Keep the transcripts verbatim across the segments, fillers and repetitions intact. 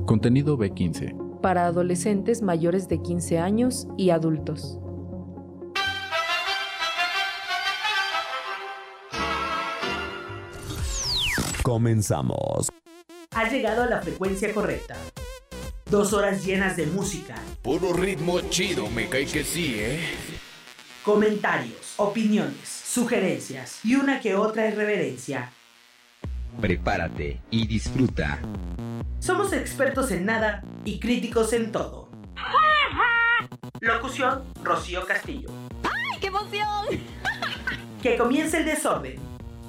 Contenido B quince. Para adolescentes mayores de quince años y adultos. Comenzamos. Ha llegado a la frecuencia correcta. Dos horas llenas de música. Puro ritmo chido, me cae que sí, ¿eh? Comentarios, opiniones, sugerencias y una que otra irreverencia. Prepárate y disfruta. Somos expertos en nada y críticos en todo. Locución, Rocío Castillo. ¡Ay, qué emoción! Que comience el desorden.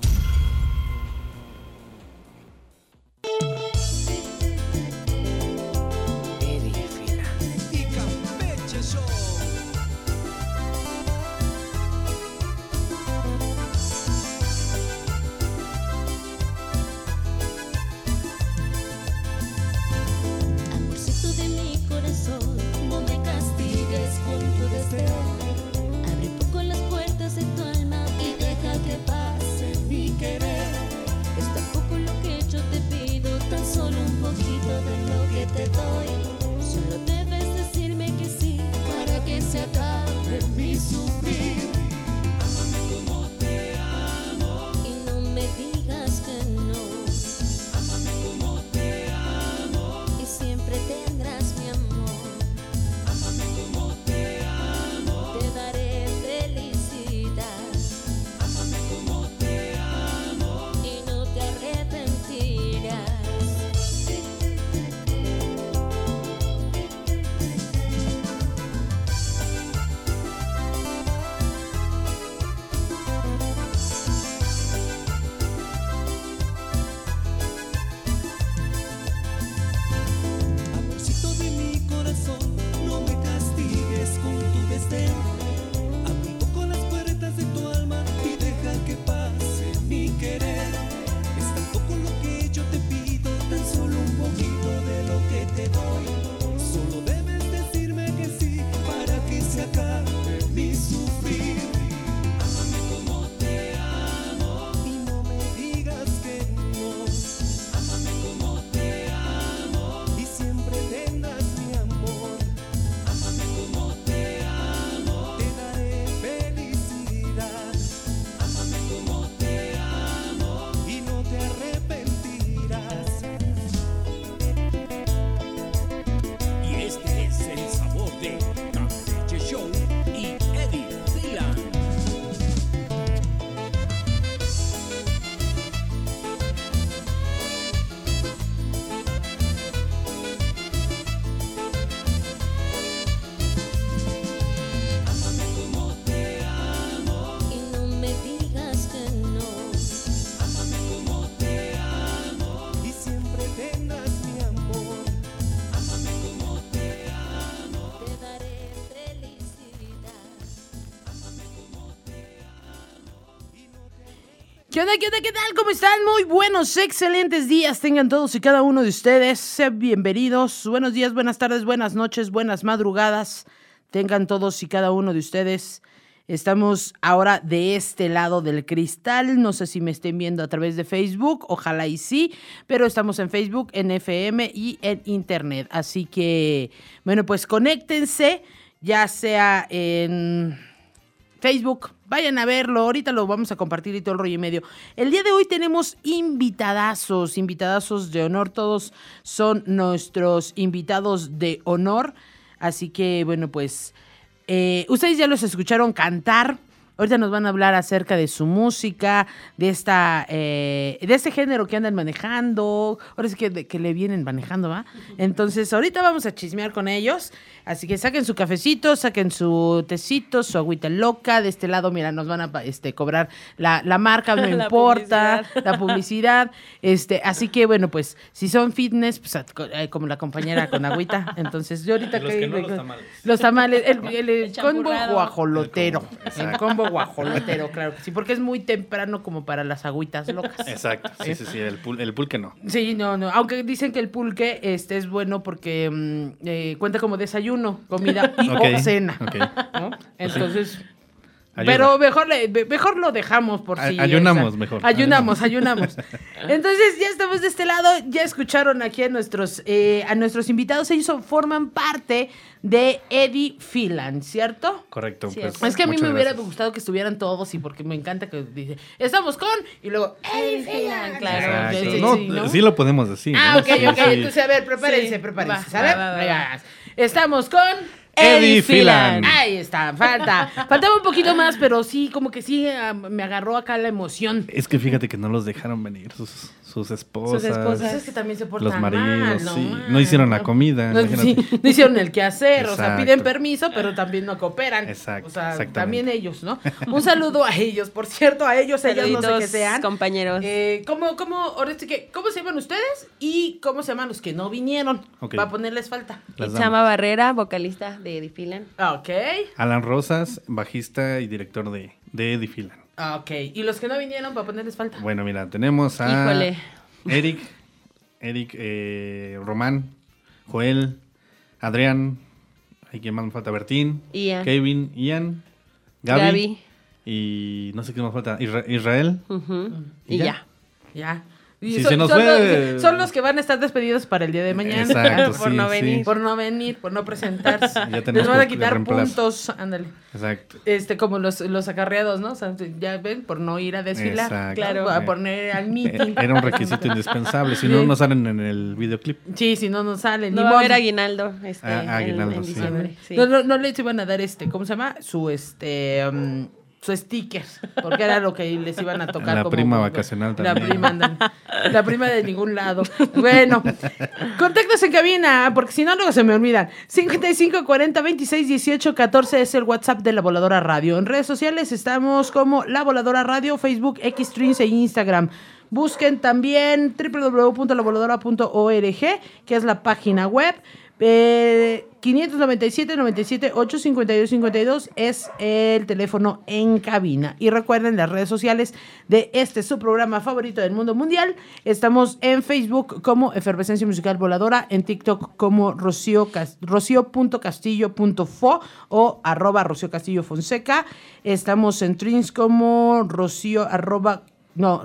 ¿Qué onda, qué onda, qué tal? ¿Cómo están? Muy buenos, excelentes días tengan todos y cada uno de ustedes. Sean bienvenidos. Buenos días, buenas tardes, buenas noches, buenas madrugadas. Tengan todos y cada uno de ustedes. Estamos ahora de este lado del cristal. No sé si me estén viendo a través de Facebook. Ojalá y sí. Pero estamos en Facebook, en F M y en Internet. Así que, bueno, pues conéctense. Ya sea en Facebook, vayan a verlo, ahorita lo vamos a compartir y todo el rollo y medio. El día de hoy tenemos invitadazos, invitadazos de honor, todos son nuestros invitados de honor, así que bueno, pues eh, ustedes ya los escucharon cantar. Ahorita nos van a hablar acerca de su música, de esta, eh, de este género que andan manejando, ahora sí que, que le vienen manejando, ¿va? Entonces, ahorita vamos a chismear con ellos, así que saquen su cafecito, saquen su tecito, su agüita loca. De este lado, mira, nos van a este, cobrar la, la marca, no La importa, publicidad. la publicidad. Este, así que, bueno, pues, si son fitness, pues, eh, como la compañera con agüita. Entonces, yo ahorita... Los que no, los tamales. Los tamales, el, el, el El combo champurrado. guajolotero. El combo, El exacto. combo guajolotero, claro que sí, porque es muy temprano como para las agüitas locas. Exacto, sí, sí, sí, el, pul- el pulque no. Sí, no, no, aunque dicen que el pulque este es bueno porque mm, eh, cuenta como desayuno, comida y Ok, o cena, ok. ¿no? Entonces, Ayuda. Pero mejor, le, mejor lo dejamos por A- si... ayunamos o sea, mejor. Ayunamos, ayunamos. Entonces ya estamos de este lado, ya escucharon aquí a nuestros, eh, a nuestros invitados, ellos son- forman parte de Eddie Phelan, ¿cierto? Correcto. Sí, Pues, Es que a mí muchas me hubiera gracias. gustado que estuvieran todos y porque me encanta que dice, estamos con, y luego Eddie Phelan, claro. Exacto. Sí, no, sí, ¿no? sí lo podemos decir. Ah, ¿no? ok, Sí, ok. sí. Entonces, a ver, prepárense, Sí, prepárense. va, ¿Sale? va, va, va. Venga. Estamos con Eddie Phelan. Ahí está, falta. Faltaba un poquito más, pero sí, como que sí, ah, me agarró acá la emoción. Es que fíjate que no los dejaron venir sus, sus esposas. Sus esposas. Pues es que también se portan Los maridos, mal, sí. man. No hicieron la comida, No, imagínate. sí, no hicieron el quehacer, o sea, Exacto. piden permiso, pero también no cooperan. Exacto, O sea, exactamente. también ellos, ¿no? Un saludo a ellos, por cierto, a ellos, ellas no sé Saluditos, qué sean. compañeros. Eh, ¿cómo, cómo, ahora sí que, ¿cómo se llaman ustedes? Y ¿cómo se llaman los que no vinieron? Ok. Para ponerles falta. Las Itzama damas. Barrera, vocalista de Eddie Phelan. Ah, ok. Alan Rosas, bajista y director de, de Eddie Phelan. Ah, ok. ¿Y los que no vinieron para ponerles falta? Bueno, mira, tenemos a Híjole. Eric, Eric, eh, Román, Joel, Adrián, hay quien más me falta, Bertín, Ian. Kevin, Ian, Gaby, Gaby. y no sé qué más falta, Isra- Israel. Ujú. ¿Y Y ya? ya. Ya. Y Si son, se nos son fue- los, son los que van a estar despedidos para el día de mañana. Exacto, Por sí, no sí. venir. Por no venir, por no presentarse. Ya Les tenemos van a que quitar reemplazo. puntos, ándale. Exacto. Este, como los, los acarreados, ¿no? O sea, ya ven, por no ir a desfilar. Exacto. Claro. A poner al meeting. Era un requisito indispensable, si no, Sí. no salen en el videoclip. Sí, si no, no salen. No ni va a modo. haber aguinaldo, este, Ah, en- aguinaldo, en, sí. diciembre. Sí. No, no, no les iban a dar este, ¿cómo se llama? Su este um, su sticker, porque era lo que les iban a tocar. La como- prima como- vacacional La también. prima, ándale. La prima de ningún lado. Bueno, contactos en cabina, porque si no, luego se me olvidan. cincuenta y cinco cuarenta veintiséis dieciocho catorce es el WhatsApp de La Voladora Radio. En redes sociales estamos como La Voladora Radio, Facebook, Xstreams e Instagram. Busquen también doble u doble u doble u punto la voladora punto org, que es la página web. Eh, quinientos noventa y siete, noventa y siete, ocho, cincuenta y dos, cincuenta y dos es el teléfono en cabina. Y recuerden las redes sociales de este su programa favorito del mundo mundial. Estamos en Facebook como Efervescencia Musical Voladora, en TikTok como Rocío, Cas- Rocío.castillo.fo o arroba Rocío Castillo Fonseca. Estamos en Trins como Rocío arroba No,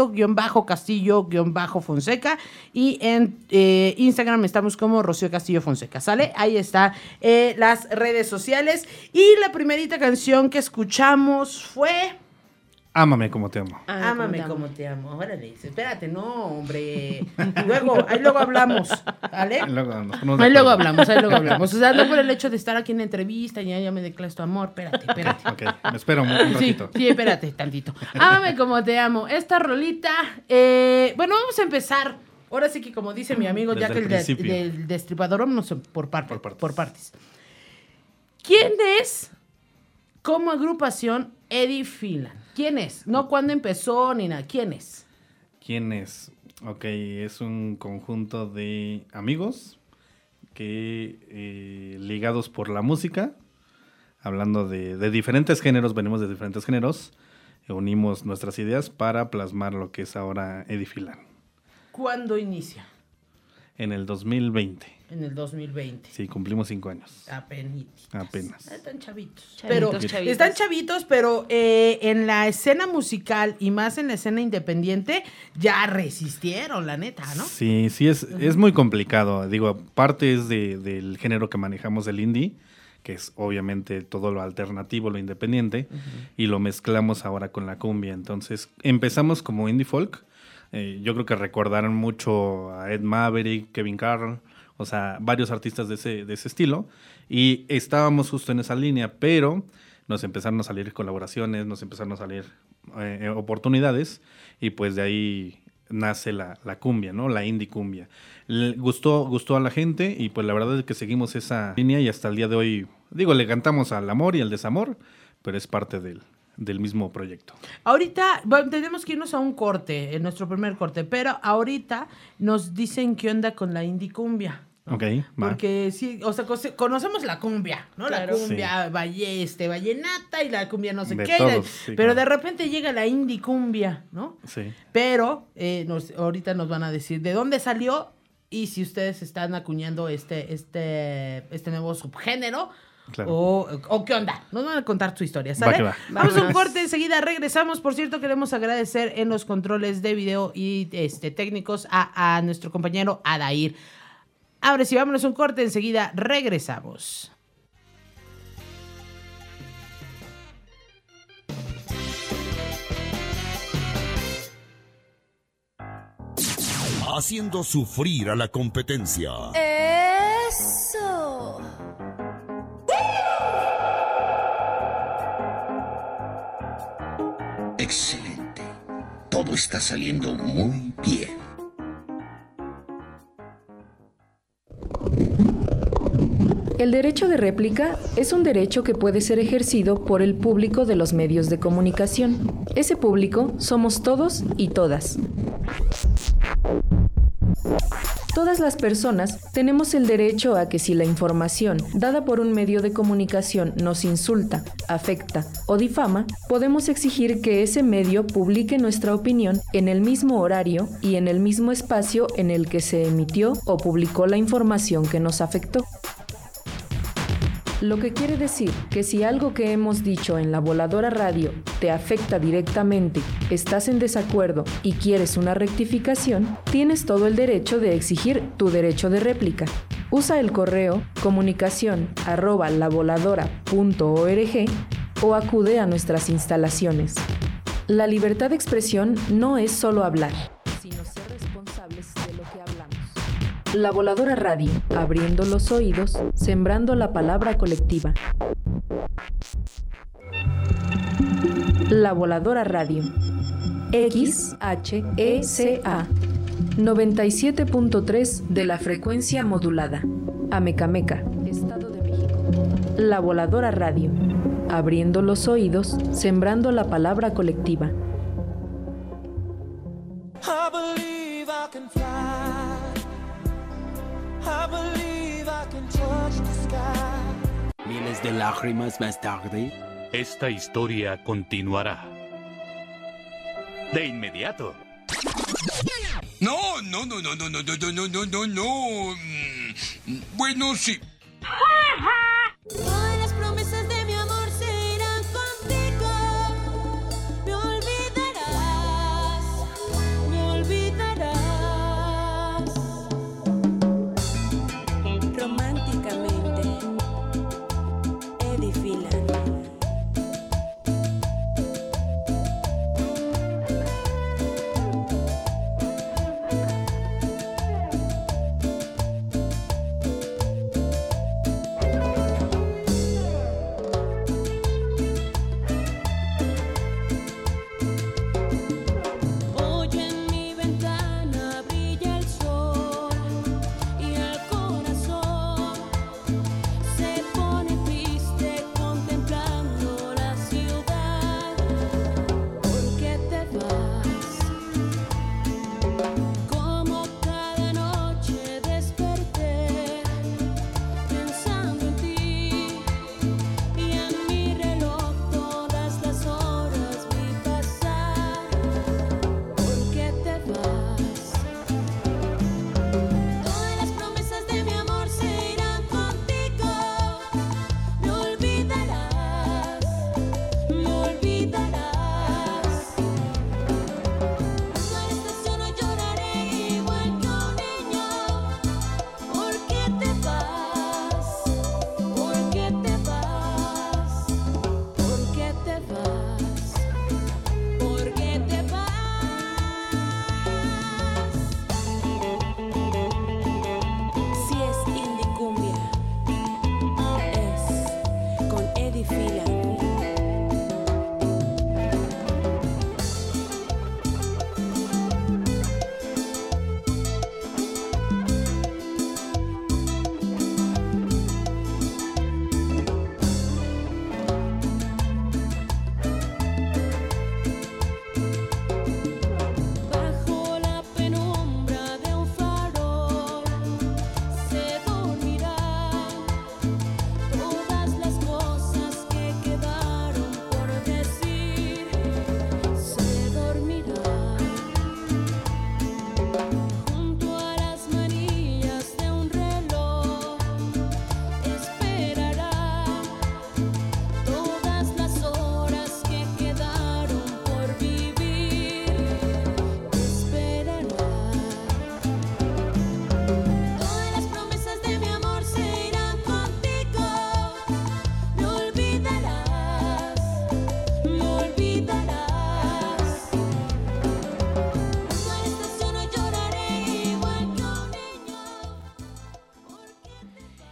Rocío-Castillo-Fonseca. Y en eh, Instagram estamos como Rocío Castillo Fonseca. ¿Sale? Ahí está eh, las redes sociales. Y la primerita canción que escuchamos fue... Ámame como te amo. Ah, Ámame ¿cómo como te amo. Órale, espérate, no, hombre. Luego, ahí luego hablamos, ¿vale? Y luego nos ponemos de Ahí luego acuerdo. hablamos, ahí luego hablamos. O sea, no por el hecho de estar aquí en la entrevista, ya, ya me declaras tu amor. Espérate, espérate. Ok, me espero un, un Sí, ratito. sí, espérate tantito. Ámame como te amo. Esta rolita, eh, bueno, vamos a empezar. Ahora sí que como dice mi amigo Desde Jack, el el de- principio. del destripador, vámonos por, parte, Por partes. por partes. ¿Quién es, como agrupación, Eddie Phelan? ¿Quién es? No cuándo empezó ni nada. ¿Quién es? ¿Quién es? Ok, es un conjunto de amigos que eh, ligados por la música, hablando de, de diferentes géneros, venimos de diferentes géneros, eh, unimos nuestras ideas para plasmar lo que es ahora Eddie Phelan ¿Cuándo inicia? en el dos mil veinte. En el dos mil veinte. Sí, cumplimos cinco años. Apenas. Apenas. Están chavitos. Chavitos, pero chavitos. están chavitos, pero eh, en la escena musical y más en la escena independiente ya resistieron, la neta, ¿no? Sí, sí, es, es muy complicado. Digo, parte es de, del género que manejamos del indie, que es obviamente todo lo alternativo, lo independiente, y lo mezclamos ahora con la cumbia. Entonces, empezamos como indie folk. Eh, yo creo que recordaron mucho a Ed Maverick, Kevin Carroll, o sea, varios artistas de ese, de ese estilo. Y estábamos justo en esa línea, pero nos empezaron a salir colaboraciones, nos empezaron a salir eh, oportunidades, y pues de ahí nace la, la cumbia, ¿no? La indie cumbia. Le gustó, gustó a la gente, y pues la verdad es que seguimos esa línea, y hasta el día de hoy, digo, le cantamos al amor y al desamor, pero es parte del, del mismo proyecto. Ahorita, bueno, tenemos que irnos a un corte, en nuestro primer corte, pero ahorita nos dicen qué onda con la indie cumbia. Ok, va. Porque sí, o sea, conoce- conocemos la cumbia, ¿no? Claro. La cumbia valle, este, vallenata y la cumbia no sé De qué. y todos, la- sí, pero claro. de repente llega la indie cumbia, ¿no? Sí. Pero eh, nos, ahorita nos van a decir de dónde salió y si ustedes están acuñando este, este, este nuevo subgénero Claro. O, o qué onda. Nos van a contar tu historia, Va ¿sale? que va. Vamos a un Vámonos. corte, enseguida regresamos. Por cierto, queremos agradecer en los controles de video y este, técnicos a, a nuestro compañero Adair. Ahora sí, vámonos a un corte, enseguida regresamos. Haciendo sufrir a la competencia. Eso. Excelente. Todo está saliendo muy bien. El derecho de réplica es un derecho que puede ser ejercido por el público de los medios de comunicación. Ese público somos todos y todas. Todas las personas tenemos el derecho a que si la información dada por un medio de comunicación nos insulta, afecta o difama, podemos exigir que ese medio publique nuestra opinión en el mismo horario y en el mismo espacio en el que se emitió o publicó la información que nos afectó. Lo que quiere decir que si algo que hemos dicho en La Voladora Radio te afecta directamente, estás en desacuerdo y quieres una rectificación, tienes todo el derecho de exigir tu derecho de réplica. Usa el correo comunicación arroba lavoladora punto org o acude a nuestras instalaciones. La libertad de expresión no es solo hablar, sino ser responsables de lo que hablamos. La Voladora Radio, abriendo los oídos, sembrando la palabra colectiva. La Voladora Radio. X H E C A noventa y siete punto tres de la frecuencia modulada. Amecameca, Estado de México. La Voladora Radio, abriendo los oídos, sembrando la palabra colectiva. I believe I can fly. I believe I can touch the sky. Miles de lágrimas más tarde. Esta historia continuará. De inmediato. No, no, no, no, no, no, no, no, no, no, no, no. Mm, Bueno, sí. Todas las promesas de mi amor se irán contigo. Me olvidarás, me olvidarás. Románticamente, Eddie Phelan.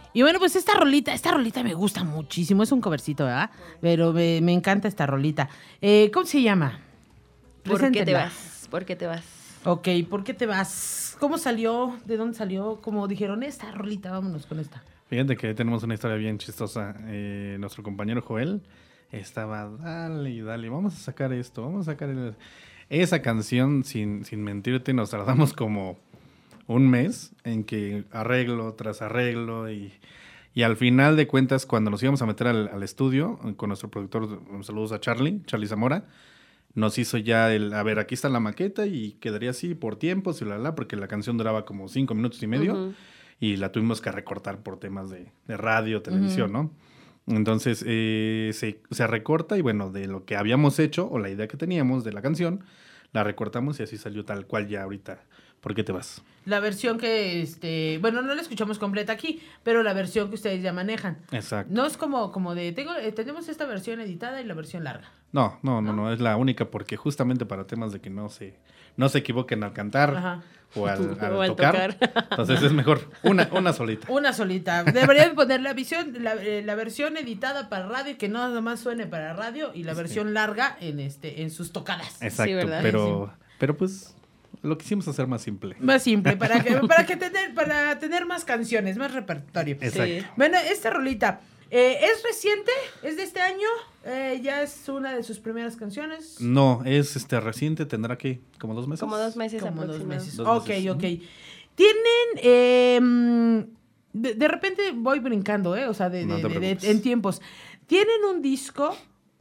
Y bueno, pues esta rolita, esta rolita me gusta muchísimo. Es un covercito, ¿verdad? Pero me, me encanta esta rolita. Eh, ¿Cómo se llama? ¿Por qué te Preséntenla. vas? ¿Por qué te vas? Ok, ¿por qué te vas? ¿Cómo salió? ¿De dónde salió? ¿Cómo dijeron esta rolita? Vámonos con esta. Fíjate que tenemos una historia bien chistosa. Eh, nuestro compañero Joel estaba, dale y dale, vamos a sacar esto, vamos a sacar el... Esa canción, sin, sin mentirte, nos tardamos como un mes en que arreglo tras arreglo y, y al final de cuentas, cuando nos íbamos a meter al, al estudio con nuestro productor, saludos a Charlie, Charlie Zamora, nos hizo ya el, a ver, aquí está la maqueta y quedaría así por tiempos y la la, porque la canción duraba como cinco minutos y medio uh-huh. y la tuvimos que recortar por temas de, de radio, televisión, uh-huh. ¿no? Entonces eh, se, se recorta y bueno, de lo que habíamos hecho o la idea que teníamos de la canción, la recortamos y así salió tal cual ya ahorita. ¿Por qué te vas? La versión que, este, bueno, no la escuchamos completa aquí, pero la versión que ustedes ya manejan. Exacto. No es como, como de, tengo, eh, tenemos esta versión editada y la versión larga. No, no, no, no, no, es la única porque justamente para temas de que no se, no se equivoquen al cantar Ajá. o al, al, o al tocar, tocar, entonces es mejor una, una solita. Una solita. Deberían poner la visión, la, eh, la versión editada para radio que no nomás suene para radio y la versión sí. larga en este, en sus tocadas. Exacto, sí, ¿verdad? pero, sí. pero pues lo quisimos hacer más simple. Más simple, para que, para que tener, para tener más canciones, más repertorio. Exacto. Sí. Bueno, esta rolita. Eh, ¿Es reciente? ¿Es de este año? Eh, ¿Ya es una de sus primeras canciones? No, es este reciente, tendrá que como dos meses. Como dos meses Como dos meses. Dos ok, meses. ok. Tienen, eh, de, de repente voy brincando, ¿eh? O sea, de, no de, de, de, en tiempos. ¿Tienen un disco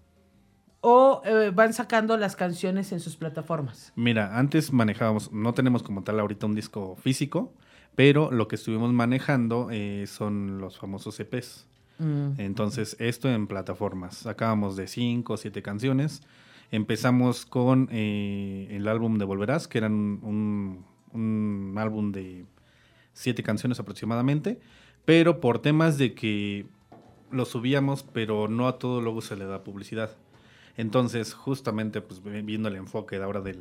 o eh, van sacando las canciones en sus plataformas? Mira, antes manejábamos, no tenemos como tal ahorita un disco físico, pero lo que estuvimos manejando eh, son los famosos E Pes. Mm. Entonces, esto en plataformas. Sacábamos de cinco o siete canciones. Empezamos con eh, el álbum de Volverás, que eran un, un álbum de siete canciones aproximadamente, pero por temas de que lo subíamos, pero no a todo luego se le da publicidad. Entonces, justamente, pues viendo el enfoque de ahora del,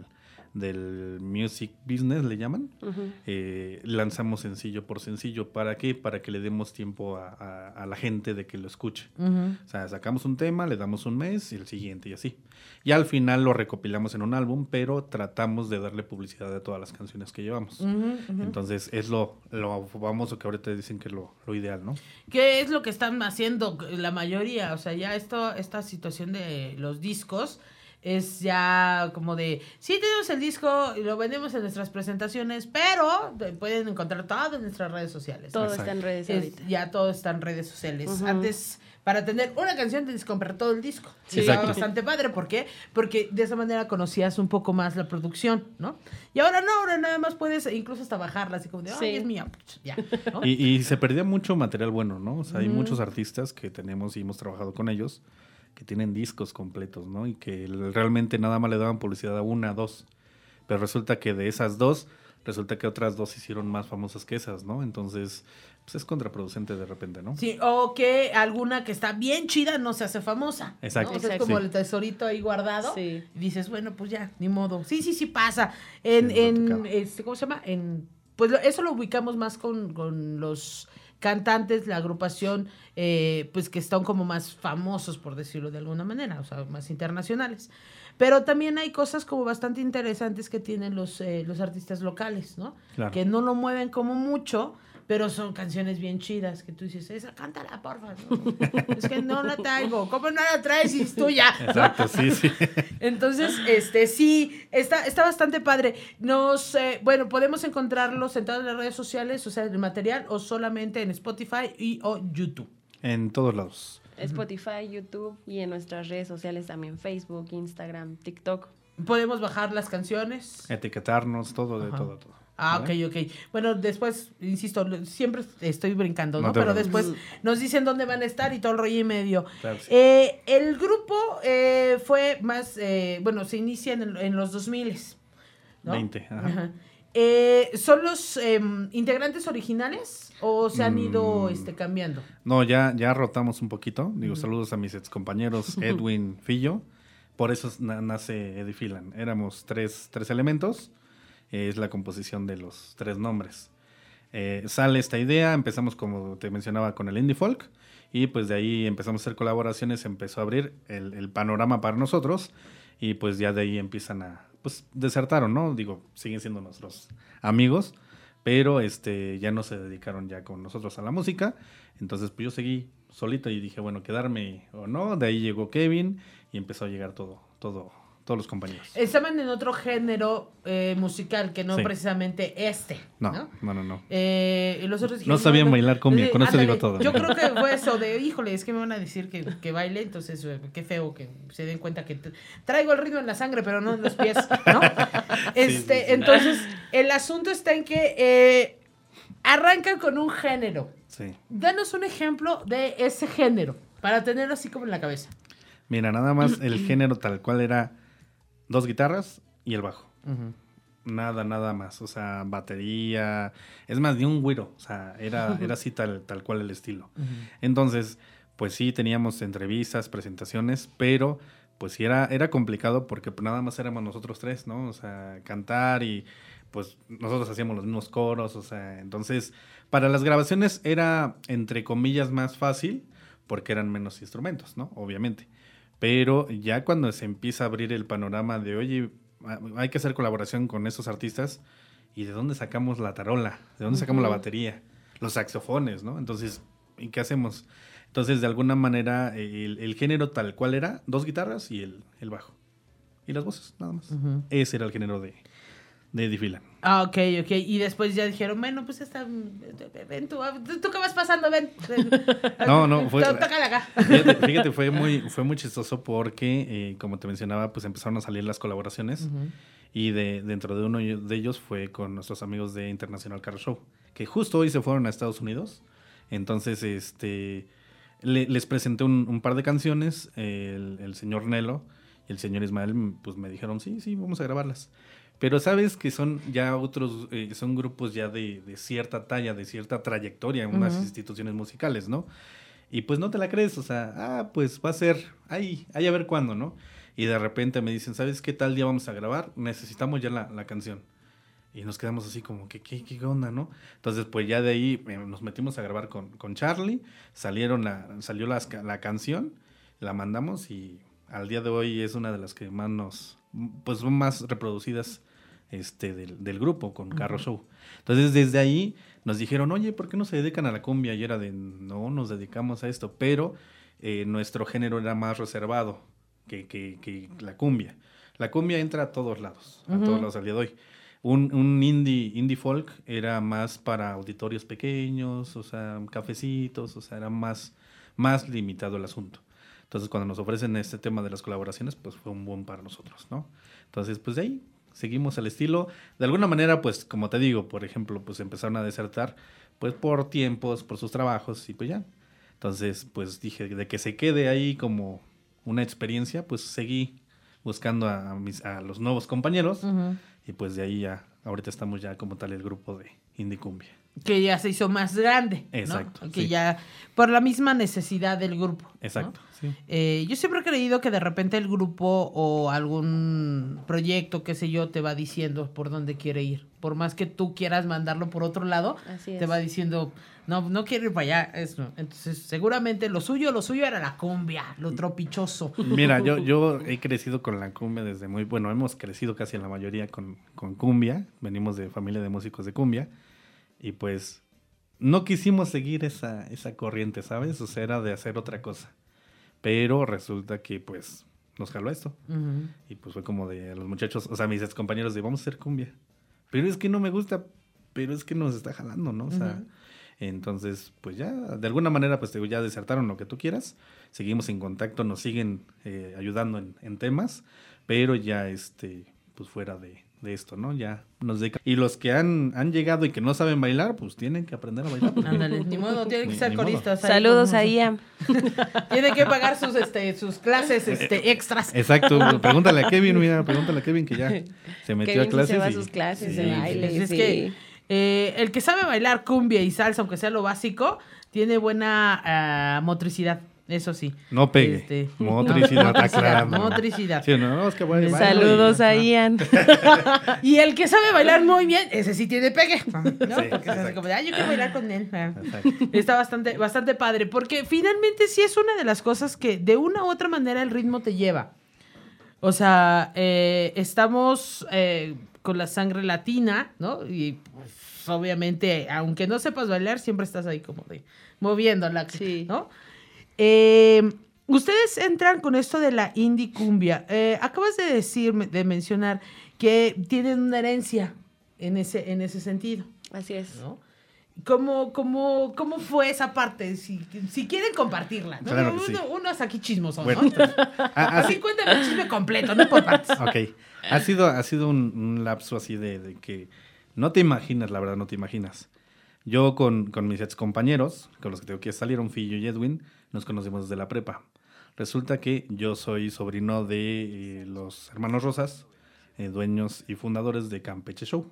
del music business, le llaman, uh-huh. eh, lanzamos sencillo por sencillo. ¿Para qué? Para que le demos tiempo a, a, a la gente de que lo escuche. Uh-huh. O sea, sacamos un tema, le damos un mes y el siguiente y así. Y al final lo recopilamos en un álbum, pero tratamos de darle publicidad a todas las canciones que llevamos. Uh-huh, uh-huh. Entonces, es lo, lo famoso que ahorita dicen que es lo, lo ideal, ¿no? ¿Qué es lo que están haciendo la mayoría? O sea, ya esto, esta situación de los discos es ya como de, sí tenemos el disco y lo vendemos en nuestras presentaciones, pero pueden encontrar todo en nuestras redes sociales. Todo Exacto. está en redes es, ahorita. Ya todo está en redes sociales. Uh-huh. Antes, para tener una canción tienes que comprar todo el disco. Sí. Era bastante padre. ¿Por qué? Porque de esa manera conocías un poco más la producción, ¿no? Y ahora no, ahora nada más puedes incluso hasta bajarla, así como de, ay, sí. es mía. Ya, ¿no? y, y se perdía mucho material bueno, ¿no? O sea, hay uh-huh. muchos artistas que tenemos y hemos trabajado con ellos que tienen discos completos, ¿no? Y que realmente nada más le daban publicidad a una, dos. Pero resulta que de esas dos, resulta que otras dos hicieron más famosas que esas, ¿no? Entonces, pues es contraproducente de repente, ¿no? Sí, o que alguna que está bien chida no se hace famosa. Exacto. ¿no? O sea, Exacto. es como sí. el tesorito ahí guardado. Sí. Y dices, bueno, pues ya, ni modo. Sí, sí, sí pasa. En, Sí, en este, ¿cómo se llama? En, pues lo- eso lo ubicamos más con, con los cantantes, la agrupación, eh, pues que están como más famosos, por decirlo de alguna manera, o sea, más internacionales. Pero también hay cosas como bastante interesantes que tienen los, eh, los artistas locales, ¿no? Claro. Que no lo mueven como mucho, pero son canciones bien chidas, que tú dices, esa, cántala, porfa. ¿no? Es que no la traigo. ¿Cómo no la traes si es tuya? Exacto, sí, sí. Entonces, este, sí, está, está bastante padre. Nos, eh, bueno, podemos encontrarlos en todas las redes sociales, o sea, el material, o solamente en Spotify y o YouTube. En todos lados. Spotify, YouTube y en nuestras redes sociales también, Facebook, Instagram, TikTok. Podemos bajar las canciones. Etiquetarnos, todo, de Ajá. todo, todo. Ah, ok, ¿Vale? ok. Bueno, después, insisto, lo- siempre estoy brincando, ¿no? No te Pero preocupes. después nos dicen dónde van a estar y todo el rollo y medio. Claro que sí. Eh, el grupo eh, fue más, eh, bueno, se inicia en, el- en los dos mil, ¿no? veinte, ajá. Ajá. Eh, ¿Son los eh, integrantes originales o se han ido Mm. este, cambiando? No, ya, ya rotamos un poquito. Digo, saludos a mis excompañeros Edwin, Fillo. Por eso na- nace Edifilan. Éramos tres, tres elementos. Es la composición de los tres nombres. Eh, sale esta idea, empezamos como te mencionaba con el indie folk y pues de ahí empezamos a hacer colaboraciones, empezó a abrir el, el panorama para nosotros y pues ya de ahí empiezan a, pues desertaron, ¿no? Digo, siguen siendo nuestros amigos, pero este ya no se dedicaron ya con nosotros a la música, entonces pues yo seguí solito y dije, bueno, quedarme o no, de ahí llegó Kevin y empezó a llegar todo, todo, todos los compañeros. Estaban en otro género eh, musical que no Sí. precisamente este. No, no, no, no. no. Eh, y los otros No dijeron, sabían no, bailar cumbia, eh, con eso ándale, digo todo. Yo creo que fue eso de, híjole, es que me van a decir que, que baile, entonces eh, qué feo que se den cuenta que t- traigo el ritmo en la sangre, pero no en los pies, ¿no? Este, sí, sí. Entonces, el asunto está en que eh, arrancan con un género. Sí. Danos un ejemplo de ese género, para tenerlo así como en la cabeza. Mira, nada más el género tal cual era dos guitarras y el bajo. Ujú. Nada, nada más. O sea, batería. Es más, de un güiro. O sea, era, era así tal, tal cual el estilo. Ujú. Entonces, pues sí, teníamos entrevistas, presentaciones, pero pues sí era, era complicado porque pues, nada más éramos nosotros tres, ¿no? O sea, cantar y pues nosotros hacíamos los mismos coros. O sea, entonces, para las grabaciones era, entre comillas, más fácil porque eran menos instrumentos, ¿no? Obviamente. Pero ya cuando se empieza a abrir el panorama de, oye, hay que hacer colaboración con esos artistas, ¿y de dónde sacamos la tarola? ¿De dónde sacamos Ujú. la batería? Los saxofones, ¿no? Entonces, ¿y qué hacemos? Entonces, de alguna manera, el, el género tal cual era, dos guitarras y el, el bajo. Y las voces, nada más. Ujú. Ese era el género de, de Eddie Phelan. Ah, ok, ok. Y después ya dijeron, bueno, pues esta, ven tú, tú qué vas pasando, ven. ven. No, no, fue- Tó- tócale acá. Fíjate, fíjate, fue muy, fue muy chistoso porque, eh, como te mencionaba, pues empezaron a salir las colaboraciones. Ujú. Y de, dentro de uno de ellos fue con nuestros amigos de International Car Show, que justo hoy se fueron a Estados Unidos. Entonces, este le- les presenté un, un par de canciones, el, el señor Nelo y el señor Ismael, pues me dijeron, sí, sí, vamos a grabarlas. Pero sabes que son ya otros, eh, son grupos ya de, de cierta talla, de cierta trayectoria en unas Ujú. instituciones musicales, ¿no? Y pues no te la crees, o sea, ah, pues va a ser, ahí, ahí a ver cuándo, ¿no? Y de repente me dicen, ¿sabes qué tal día vamos a grabar? Necesitamos ya la, la canción. Y nos quedamos así como, que qué, qué onda, no? Entonces, pues ya de ahí eh, nos metimos a grabar con, con Charlie, salieron la, salió las ca- la canción, la mandamos y al día de hoy es una de las que más nos, pues son más reproducidas este, del, del grupo con Carro Show. Entonces, desde ahí nos dijeron, oye, ¿por qué no se dedican a la cumbia? Y era de, no, nos dedicamos a esto, pero eh, nuestro género era más reservado que, que, que la cumbia. La cumbia entra a todos lados, a Ujú. todos lados al día de hoy. Un, un indie, indie folk era más para auditorios pequeños, o sea, cafecitos, o sea, era más, más limitado el asunto. Entonces, cuando nos ofrecen este tema de las colaboraciones, pues fue un boom para nosotros, ¿no? Entonces, pues de ahí seguimos el estilo. De alguna manera, pues, como te digo, por ejemplo, pues empezaron a desertar, pues por tiempos, por sus trabajos y pues ya. Entonces, pues dije, de que se quede ahí como una experiencia, pues seguí buscando a, a mis, a los nuevos compañeros. Ujú. Y pues de ahí ya, ahorita estamos ya como tal el grupo de Indie Cumbia. Que ya se hizo más grande. ¿no? Exacto, Que sí. ya, por la misma necesidad del grupo. ¿no? Exacto, sí. Eh, yo siempre he creído que de repente el grupo o algún proyecto, qué sé yo, te va diciendo por dónde quiere ir. Por más que tú quieras mandarlo por otro lado, Así te es. va diciendo, no, no quiero ir para allá. Eso. Entonces, seguramente lo suyo, lo suyo era la cumbia, lo tropichoso. Mira, yo, yo he crecido con la cumbia desde muy... Bueno, hemos crecido casi en la mayoría con, con cumbia. Venimos de familia de músicos de cumbia. Y pues no quisimos seguir esa, esa corriente, ¿sabes? O sea, era de hacer otra cosa. Pero resulta que pues nos jaló esto. Ujú. Y pues fue como de los muchachos, o sea, mis ex compañeros de vamos a hacer cumbia. Pero es que no me gusta, pero es que nos está jalando, ¿no? O sea, Ujú. entonces, pues ya, de alguna manera, pues te digo, ya desertaron lo que tú quieras. Seguimos en contacto, nos siguen eh, ayudando en, en temas, pero ya, este, pues fuera de, de esto, ¿no? Ya nos dedican. Y los que han, han llegado y que no saben bailar, pues tienen que aprender a bailar. Ándale, ni modo, tienen que Ni- ser ni modo. coristas. ahí Saludos como- a Ian. Tiene que pagar sus, este, sus clases este, extras. Exacto, pregúntale a Kevin, mira, pregúntale a Kevin que ya se metió Kevin a sí clases. se va a y- sus clases de sí, baile. Pues es sí. que eh, el que sabe bailar cumbia y salsa, aunque sea lo básico, tiene buena ah, motricidad. Eso sí. No pegue. Este, motricidad, no, aclarando. Motricidad. Sí, no, no, es que voy, Saludos a Ian. Y el que sabe bailar muy bien, ese sí tiene pegue. ¿No? Sí, Porque es así como de, ah, yo quiero bailar con él. Exacto. Está bastante, bastante padre. Porque finalmente sí es una de las cosas que de una u otra manera el ritmo te lleva. O sea, eh, estamos eh, con la sangre latina, ¿no? Y pues, obviamente, aunque no sepas bailar, siempre estás ahí como de moviéndola, Sí. ¿no? Eh, ustedes entran con esto de la indie cumbia. Eh, acabas de decir, de mencionar que tienen una herencia en ese, en ese sentido, Así es. ¿no? ¿Cómo, cómo, cómo fue esa parte? Si, si quieren compartirla, ¿no? Claro que uno, sí. uno es aquí chismoso, Bueno. ¿no? Entonces, Ah, así así- cuéntame el chisme completo, no por partes. Ok. Ha sido, ha sido un, un lapso así de, de que no te imaginas, la verdad, no te imaginas. Yo con, con mis ex compañeros, con los que tengo que salieron, Fillo y Edwin, nos conocimos desde la prepa. Resulta que yo soy sobrino de eh, los hermanos Rosas, eh, dueños y fundadores de Campeche Show.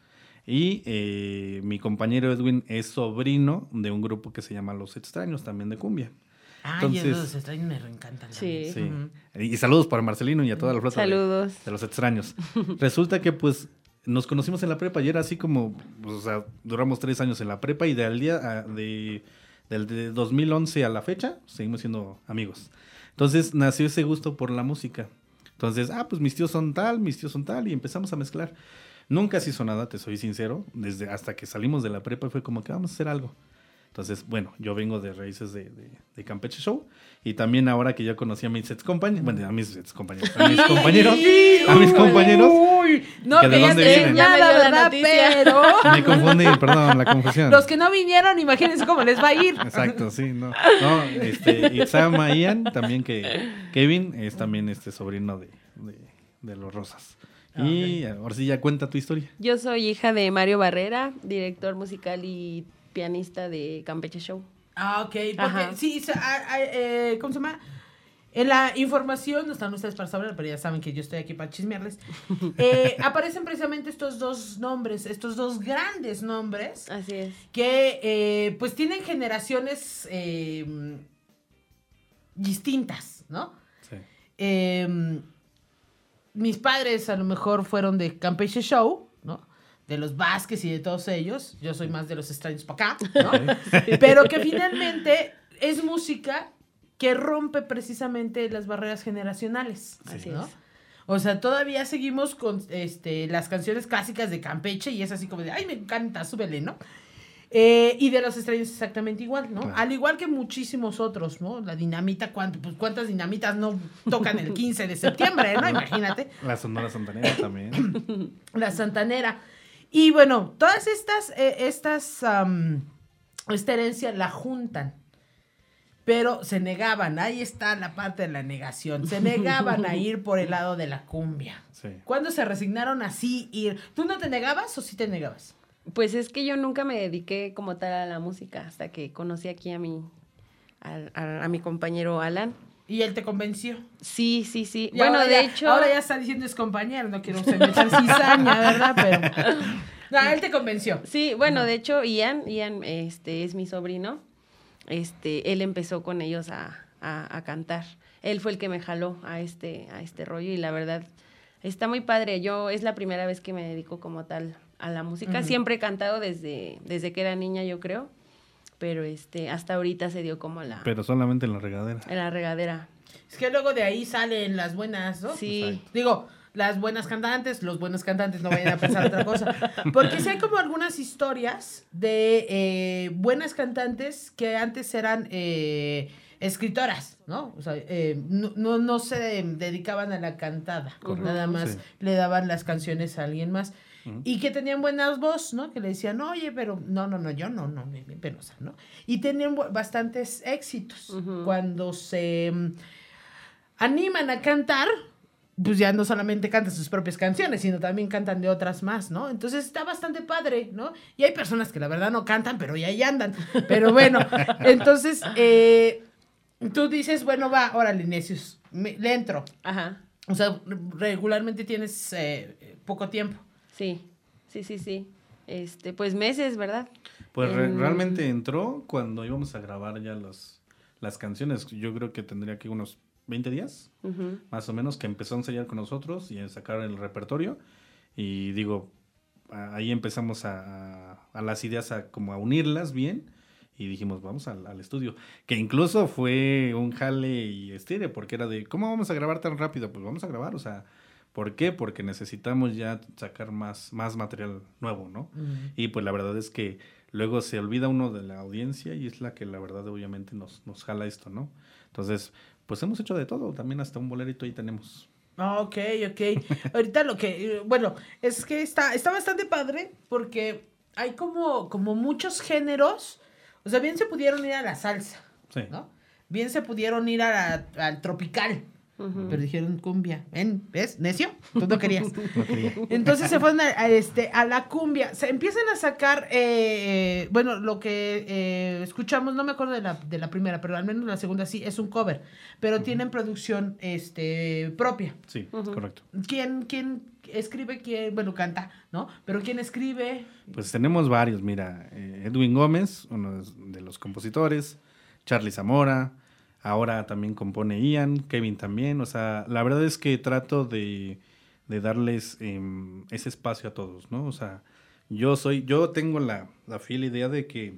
Y eh, mi compañero Edwin es sobrino de un grupo que se llama Los Extraños, también de cumbia. Ay, Entonces- los extraños me reencantan. Sí. Sí. Y saludos para Marcelino y a toda la flota de- Saludos. De, los extraños. Resulta que pues nos conocimos en la prepa y era así como, pues, o sea, duramos tres años en la prepa y de al día a- de, del de dos mil once a la fecha seguimos siendo amigos. Entonces nació ese gusto por la música. Entonces, ah, pues mis tíos son tal, mis tíos son tal y empezamos a mezclar. Nunca se hizo nada, te soy sincero, desde hasta que salimos de la prepa fue como que vamos a hacer algo. Entonces, bueno, yo vengo de raíces de, de, de Campeche Show y también ahora que ya conocí a mis ex compañeros, bueno, a mis ex compañeros, a mis compañeros, a mis compañeros, Uy, no ¿que de querías dónde decir vienen? Ya me nada, dio la ¿verdad? noticia. Pero me confundí, perdón, la confusión. los que no vinieron, imagínense cómo les va a ir. Exacto, sí, no. No, este, Itzama, Ian, también que Kevin es también este sobrino de, de, de los Rosas. Y ahora sí ya cuenta tu historia. Yo soy hija de Mario Barrera, director musical y pianista de Campeche Show. Ah, ok. Porque Ajá. sí, se- ah, ah, eh, ¿cómo se llama? En la información, no están ustedes para saber, pero ya saben que yo estoy aquí para chismearles. Eh, aparecen precisamente estos dos nombres, estos dos grandes nombres. Así es. Que eh, pues tienen generaciones eh, distintas, ¿no? Sí. Eh, mis padres a lo mejor fueron de Campeche Show, ¿no? De los Vázquez y de todos ellos. Yo soy más de los extraños para acá, ¿no? Pero que finalmente es música que rompe precisamente las barreras generacionales. Así ¿no? es. O sea, todavía seguimos con este, las canciones clásicas de Campeche y es así como de, ay, me encanta, súbele, ¿no? Eh, y de los extraños exactamente igual, ¿no? Claro. Al igual que muchísimos otros, ¿no? La dinamita, ¿cuánto, pues, ¿cuántas dinamitas no tocan el quince de septiembre, ¿no? Imagínate. La Sonora Santanera también. La Santanera. Y bueno, todas estas, eh, estas, am, esta herencia la juntan. Pero se negaban, ahí está la parte de la negación, se negaban a ir por el lado de la cumbia. Sí. ¿Cuándo se resignaron a sí ir? ¿Tú no te negabas o sí te negabas? Pues es que yo nunca me dediqué como tal a la música hasta que conocí aquí a mi, a, a- a mi compañero Alan. ¿Y él te convenció? Sí, sí, sí. Y Bueno, ahora de ya- hecho... Ahora ya está diciendo es compañero, no quiero se meter cizaña, ¿verdad? Pero... No, él te convenció. Sí, bueno, de hecho, Ian, Ian este, es mi sobrino. Este, él empezó con ellos a, a, a cantar. Él fue el que me jaló a este, a este rollo y la verdad está muy padre. Yo es la primera vez que me dedico como tal a la música. Ujú. Siempre he cantado desde, desde que era niña, yo creo. Pero este, hasta ahorita se dio como la, Pero solamente en la regadera. en la regadera. Es que luego de ahí salen las buenas, ¿no? Sí. Exacto. Digo, las buenas cantantes, los buenos cantantes no vayan a pensar otra cosa. Porque sí hay como algunas historias de eh, buenas cantantes que antes eran eh, escritoras, ¿no? O sea, eh, no, no, no se dedicaban a la cantada. Correcto. Nada más Sí. le daban las canciones a alguien más. Ujú. Y que tenían buenas voz, ¿no? Que le decían, oye, pero no, no, no, yo no, no, bien, bien penosa, ¿no? Y tenían bu- bastantes éxitos. Ujú. Cuando se mm, animan a cantar, pues ya no solamente cantan sus propias canciones, sino también cantan de otras más, ¿no? Entonces está bastante padre, ¿no? Y hay personas que la verdad no cantan, pero ya ahí andan. Pero bueno, entonces eh, tú dices, bueno, va, órale, Necius, me- le entro. Ajá. O sea, regularmente tienes eh, poco tiempo. Sí, sí, sí, sí. Este, pues meses, ¿verdad? Pues re- En- realmente entró cuando íbamos a grabar ya los, las canciones. Yo creo que tendría que unos veinte días, uh-huh. más o menos, que empezó a ensayar con nosotros y a sacar el repertorio. Y digo, ahí empezamos a, a, a las ideas a como a unirlas bien. Y dijimos, vamos al, al estudio. Que incluso fue un jale y estire, porque era de, ¿cómo vamos a grabar tan rápido? Pues vamos a grabar, o sea, ¿por qué? Porque necesitamos ya sacar más, más material nuevo, ¿no? Uh-huh. Y pues la verdad es que luego se olvida uno de la audiencia y es la que la verdad obviamente nos, nos jala esto, ¿no? Entonces, pues hemos hecho de todo, también hasta un bolerito ahí tenemos. Ok, ok. Ahorita lo que, bueno, es que está, está bastante padre porque hay como, como muchos géneros. O sea, bien se pudieron ir a la salsa, sí. ¿no? Bien se pudieron ir a la, al tropical, uh-huh. pero dijeron cumbia. ¿Ven? ¿Ves? ¿Necio? Tú no querías. No quería. Entonces se fueron a, a, este, a la cumbia. Se empiezan a sacar, eh, bueno, lo que eh, escuchamos, no me acuerdo de la, de la primera, pero al menos la segunda sí, es un cover. Pero uh-huh. tienen producción este, propia. Sí, uh-huh. correcto. ¿Quién, quién escribe? ¿Quién? Bueno, canta, ¿no? Pero ¿quién escribe? Pues tenemos varios, mira, eh, Edwin Gómez, uno de los compositores, Charlie Zamora, ahora también compone Ian, Kevin también, o sea, la verdad es que trato de, de darles eh, ese espacio a todos, ¿no? O sea, yo soy, yo tengo la, la fiel idea de que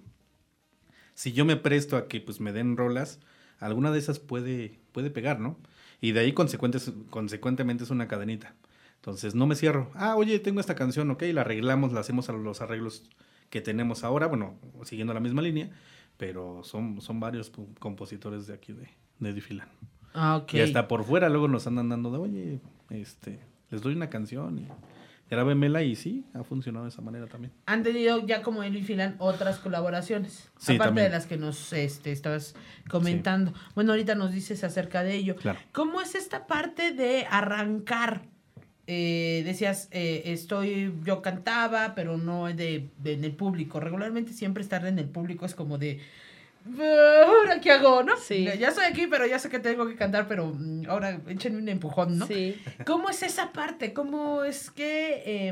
si yo me presto a que pues me den rolas, alguna de esas puede, puede pegar, ¿no? Y de ahí consecuentes, consecuentemente es una cadenita. Entonces no me cierro. Ah, oye, tengo esta canción, ok, la arreglamos, la hacemos a los arreglos que tenemos ahora, bueno, siguiendo la misma línea, pero son, son varios compositores de aquí de, de Edifilán. Ah, ok. Y hasta por fuera luego nos andan dando de, oye, este, les doy una canción y grábemela, y sí, ha funcionado de esa manera también. Han tenido ya como Edifilán otras colaboraciones, sí, aparte también. de las que nos este, estabas comentando. Sí. Bueno, ahorita nos dices acerca de ello. Claro. ¿Cómo es esta parte de arrancar? Eh, decías, eh, estoy, yo cantaba, pero no de, de en el público. Regularmente siempre estar en el público es como de, ¿ahora qué hago, no? Sí. Ya estoy aquí, pero ya sé que tengo que cantar, pero ahora échenme un empujón, ¿no? Sí. ¿Cómo es esa parte? ¿Cómo es que eh,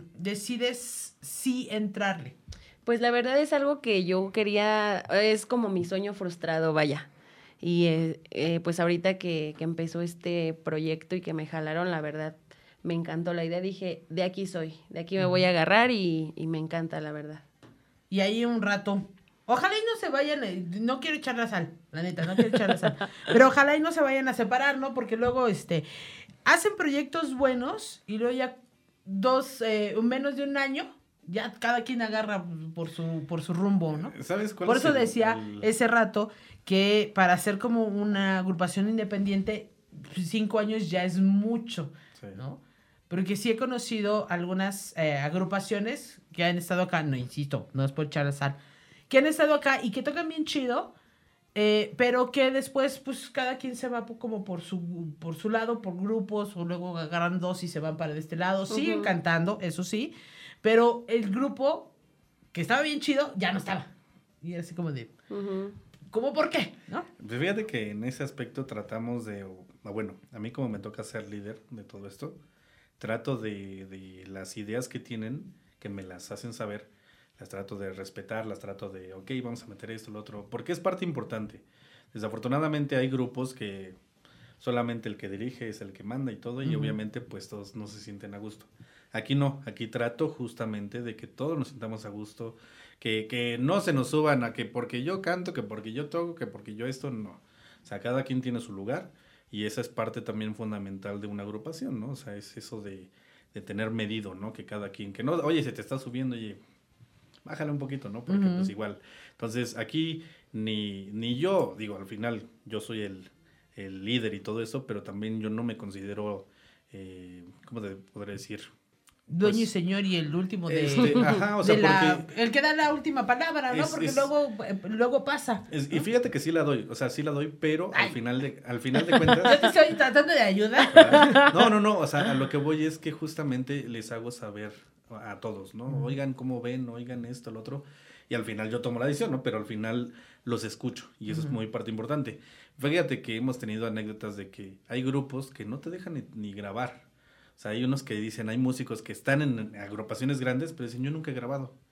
decides sí entrarle? Pues la verdad es algo que yo quería, es como mi sueño frustrado, vaya. Y eh, eh, pues ahorita que, que empezó este proyecto y que me jalaron, la verdad, me encantó la idea. Dije, de aquí soy, de aquí me voy a agarrar y, y me encanta, la verdad. Y ahí un rato, ojalá y no se vayan, no quiero echar la sal, la neta, no quiero echar la sal, pero ojalá y no se vayan a separar, ¿no? Porque luego, este, hacen proyectos buenos y luego ya dos, eh, menos de un año, ya cada quien agarra por su, por su rumbo, ¿no? ¿Sabes cuál por es eso el, decía el... ese rato que para hacer como una agrupación independiente, cinco años ya es mucho, sí. ¿no? Porque sí he conocido algunas eh, agrupaciones que han estado acá, no insisto, no es por echar la sal, que han estado acá y que tocan bien chido, eh, pero que después pues cada quien se va como por su, por su lado, por grupos, o luego agarran dos y se van para de este lado, uh-huh. siguen cantando, eso sí, pero el grupo que estaba bien chido ya no estaba. Y era así como de, uh-huh. ¿cómo por qué? ¿No? Pues fíjate que en ese aspecto tratamos de, bueno, a mí como me toca ser líder de todo esto, trato de, de las ideas que tienen, que me las hacen saber, las trato de respetar, las trato de, ok, vamos a meter esto, lo otro, porque es parte importante. Desafortunadamente hay grupos que solamente el que dirige es el que manda y todo, y uh-huh. obviamente pues todos no se sienten a gusto. Aquí no, aquí trato justamente de que todos nos sintamos a gusto, que, que no se nos suban a que porque yo canto, que porque yo toco, que porque yo esto, no. O sea, cada quien tiene su lugar. Y esa es parte también fundamental de una agrupación, ¿no? O sea, es eso de, de tener medido, ¿no? Que cada quien, que no, oye, se te está subiendo, oye, bájale un poquito, ¿no? Porque uh-huh. pues igual. Entonces, aquí ni, ni yo, digo, al final yo soy el, el líder y todo eso, pero también yo no me considero, eh, ¿cómo te podría decir? Dueño pues, y señor y el último de, este, ajá, o sea, de la, porque el que da la última palabra, ¿no? Es, porque es, luego, luego pasa. Es, ¿no? Y fíjate que sí la doy, o sea, sí la doy, pero Ay. al final de, al final de cuentas. Yo te estoy tratando de ayudar. No, no, no, o sea, a lo que voy es que justamente les hago saber a todos, ¿no? Uh-huh. Oigan cómo ven, oigan esto, lo otro, y al final yo tomo la decisión, ¿no? Pero al final los escucho, y eso uh-huh. es muy parte importante. Fíjate que hemos tenido anécdotas de que hay grupos que no te dejan ni, ni grabar. O sea, hay unos que dicen, hay músicos que están en agrupaciones grandes, pero dicen, yo nunca he grabado.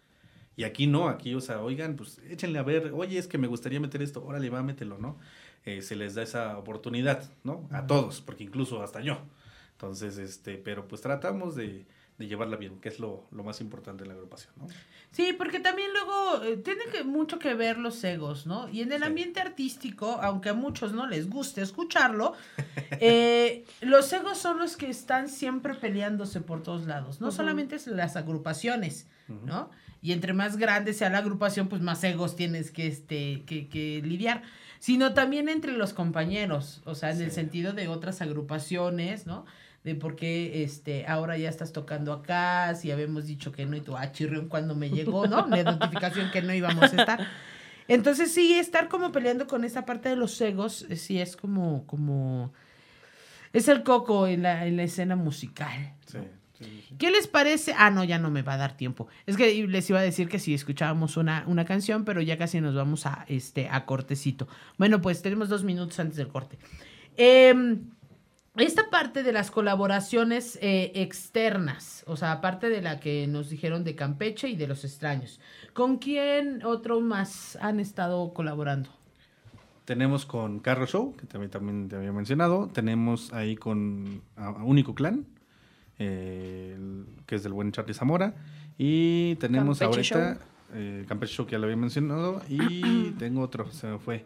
Y aquí no, aquí, o sea, oigan, pues échenle a ver, oye, es que me gustaría meter esto, órale, va, mételo, ¿no? Eh, se les da esa oportunidad, ¿no? A todos, porque incluso hasta yo. Entonces, este, pero pues tratamos de, de llevarla bien, que es lo, lo más importante de la agrupación, ¿no? Sí, porque también luego eh, tiene que, mucho que ver los egos, ¿no? Y en el ambiente artístico, aunque a muchos no les guste escucharlo, eh, los egos son los que están siempre peleándose por todos lados. No uh-huh. solamente es las agrupaciones, uh-huh. ¿no? Y entre más grande sea la agrupación, pues más egos tienes que, este, que, que lidiar. Sino también entre los compañeros, o sea, en sí. el sentido de otras agrupaciones, ¿no? De por qué este, ahora ya estás tocando acá, si habíamos dicho que no, y tú, ah, chirrión, cuando me llegó, ¿no? La notificación que no íbamos a estar. Entonces, sí, estar como peleando con esa parte de los egos, sí es como, como, es el coco en la, en la escena musical. Sí, sí, sí. ¿Qué les parece? Ah, no, ya no me va a dar tiempo. Es que les iba a decir que si escuchábamos una, una canción, pero ya casi nos vamos a, este, a cortecito. Bueno, pues tenemos dos minutos antes del corte. Eh... Esta parte de las colaboraciones eh, externas, o sea, aparte de la que nos dijeron de Campeche y de Los Extraños, ¿con quién otro más han estado colaborando? Tenemos con Carro Show, que también, también te había mencionado. Tenemos ahí con a, a Único Clan, eh, el, que es del buen Charlie Zamora. Y tenemos Campeche ahorita Show. Eh, Campeche Show, que ya lo había mencionado. Y tengo otro, se me fue.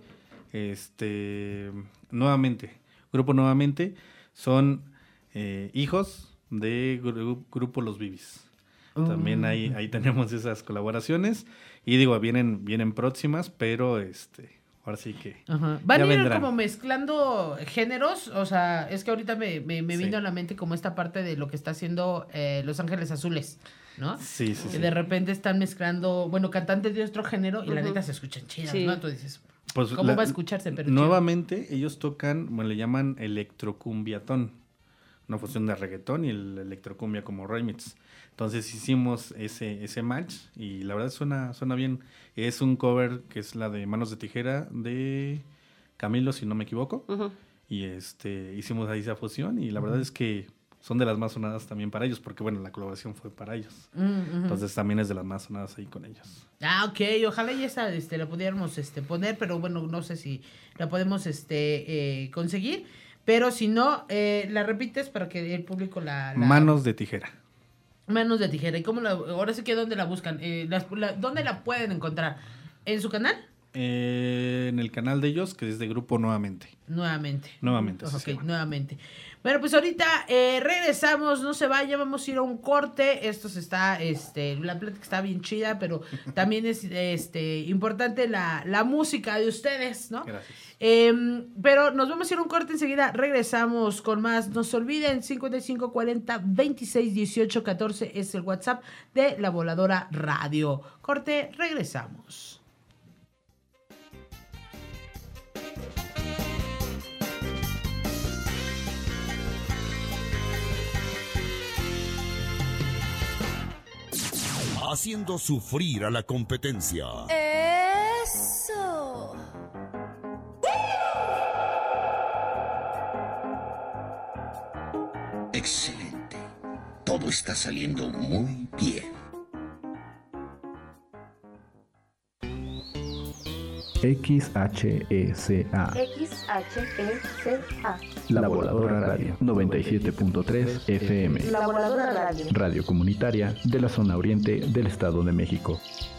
Este, nuevamente, grupo Nuevamente. Son eh, hijos de gru- Grupo Los Bibis. Uh. También ahí, ahí tenemos esas colaboraciones. Y digo, vienen, vienen próximas, pero este ahora sí que Ajá. Van a ir vendrán. Como mezclando géneros. O sea, es que ahorita me, me, me vino sí. a la mente como esta parte de lo que está haciendo eh, Los Ángeles Azules, ¿no? Sí, sí, que sí. de repente están mezclando, bueno, cantantes de otro género y uh-huh. la neta se escuchan chidas, sí. ¿no? Tú dices... Pues ¿Cómo la, va a escucharse? Pero nuevamente, chido. Ellos tocan, bueno, le llaman electrocumbiatón, una fusión de reggaetón y el electrocumbia como remix. Entonces hicimos ese ese match y la verdad suena suena bien. Es un cover que es la de Manos de Tijera de Camilo, si no me equivoco. Uh-huh. Y este hicimos ahí esa fusión y la uh-huh. verdad es que son de las más sonadas también para ellos, porque bueno, la colaboración fue para ellos. Uh-huh. Entonces también es de las más sonadas ahí con ellos. Ah, ok, ojalá y esa este, la pudiéramos este, poner, pero bueno, no sé si la podemos este, eh, conseguir. Pero si no, eh, la repites para que el público la... la... Manos de Tijera. Manos de Tijera. ¿Y cómo la, ahora sí que dónde la buscan? Eh, las, la, ¿Dónde la pueden encontrar? ¿En su canal? Eh, en el canal de ellos, que es de Grupo Nuevamente. Nuevamente. Nuevamente. Ok, nuevamente. Bueno, pues ahorita eh, regresamos, no se vaya, vamos a ir a un corte. Esto se está, este, la plática está bien chida, pero también es este importante la, la música de ustedes, ¿no? Gracias. Eh, pero nos vamos a ir a un corte enseguida, regresamos con más. No se olviden, cincuenta y cinco cuarenta veintiséis dieciocho catorce es el WhatsApp de La Voladora Radio. Corte, regresamos. Haciendo sufrir a la competencia. Eso. Excelente. Todo está saliendo muy bien. X H E C A. X H E C A. La Voladora Radio, noventa y siete punto tres F M. La Voladora Radio. Radio comunitaria de la zona oriente del Estado de México.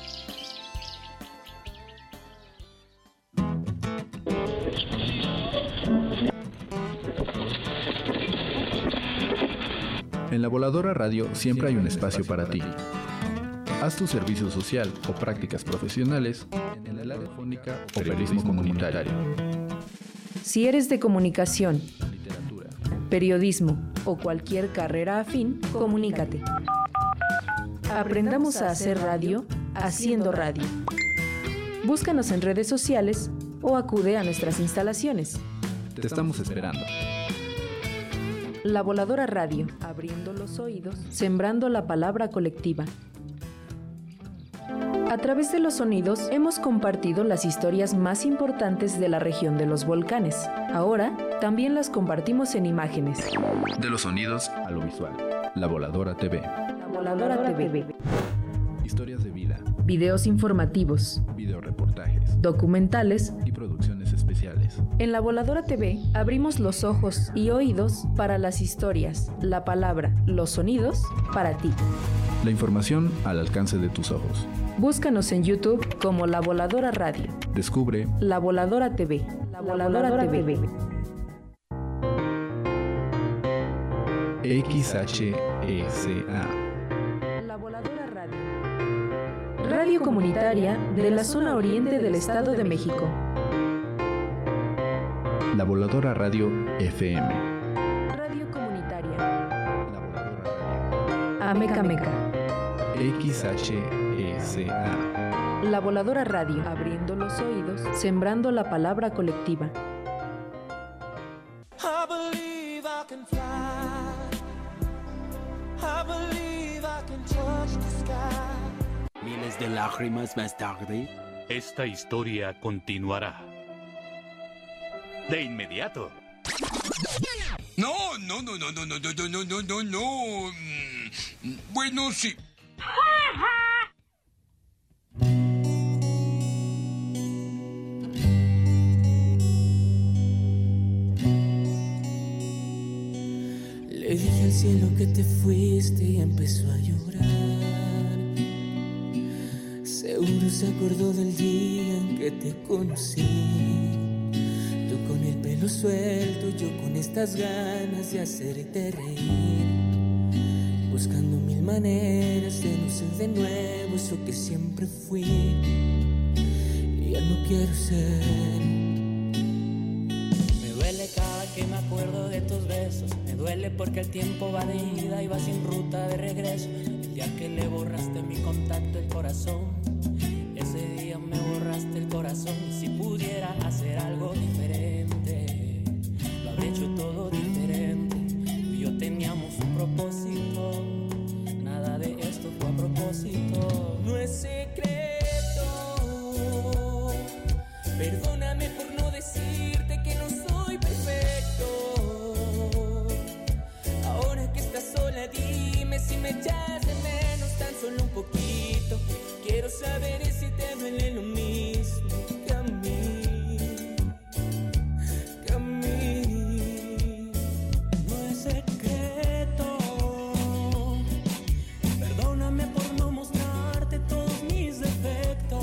En La Voladora Radio siempre hay un espacio para ti. Haz tu servicio social o prácticas profesionales en el área fónica o periodismo comunitario. Si eres de comunicación, literatura, periodismo o cualquier carrera afín, comunícate. Aprendamos a hacer radio haciendo radio. Búscanos en redes sociales o acude a nuestras instalaciones. Te estamos esperando. La Voladora Radio, abriendo los oídos, sembrando la palabra colectiva. A través de los sonidos hemos compartido las historias más importantes de la región de los volcanes. Ahora también las compartimos en imágenes. De los sonidos a lo visual. La Voladora T V. La Voladora T V. Historias de vida, videos informativos, videoreportajes, documentales y producciones especiales. En La Voladora T V abrimos los ojos y oídos para las historias, la palabra, los sonidos para ti. La información al alcance de tus ojos. Búscanos en YouTube como La Voladora Radio. Descubre La Voladora T V. La Voladora, La Voladora T V. X H E C A. La Voladora Radio. Radio comunitaria de la zona oriente del Estado de México. La Voladora Radio F M. Radio comunitaria. La Voladora Radio. Ameca Meca. X H E C A. La Voladora Radio. Abriendo los oídos, sembrando la palabra colectiva. I believe I can fly. I believe I can touch the sky. Miles de lágrimas más tarde. Esta historia continuará. De inmediato. No, no, no, no, no, no, no, no, no, no, no. Mm, Bueno, sí. Le dije al cielo que te fuiste y empezó a llorar. Seguro se acordó del día en que te conocí. Tú con el pelo suelto, yo con estas ganas de hacerte reír. Buscando mil maneras de no ser de nuevo eso que siempre fui. Y ya no quiero ser. Me duele cada que me acuerdo de tus besos. Me duele porque el tiempo va de ida y va sin ruta de regreso. El día que le borraste mi contacto, el corazón. Ese día me borraste el corazón. Y si pudiera hacer algo diferente, lo habría hecho todo diferente. Tú y yo teníamos un propósito. Nada de esto fue a propósito. No es secreto. Perdóname por no decirte que no soy perfecto. Ahora que estás sola, dime si me echas de menos tan solo un poquito. Quiero saber si te duele lo mismo que a mí, que a mí. No es secreto. Perdóname por no mostrarte todos mis defectos.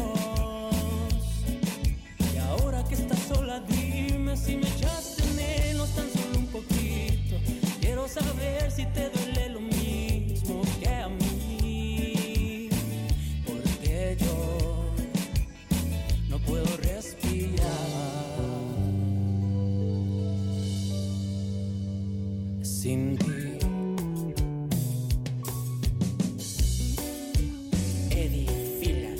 Y ahora que estás sola, dime si me echaste menos tan solo un poquito. Quiero saber si te duele lo mismo que a mí. Porque yo no puedo respirar sin ti. Eddie Fila.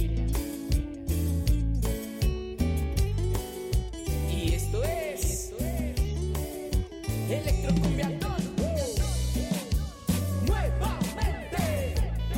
Y esto es Electrocumbiatón. Nuevamente.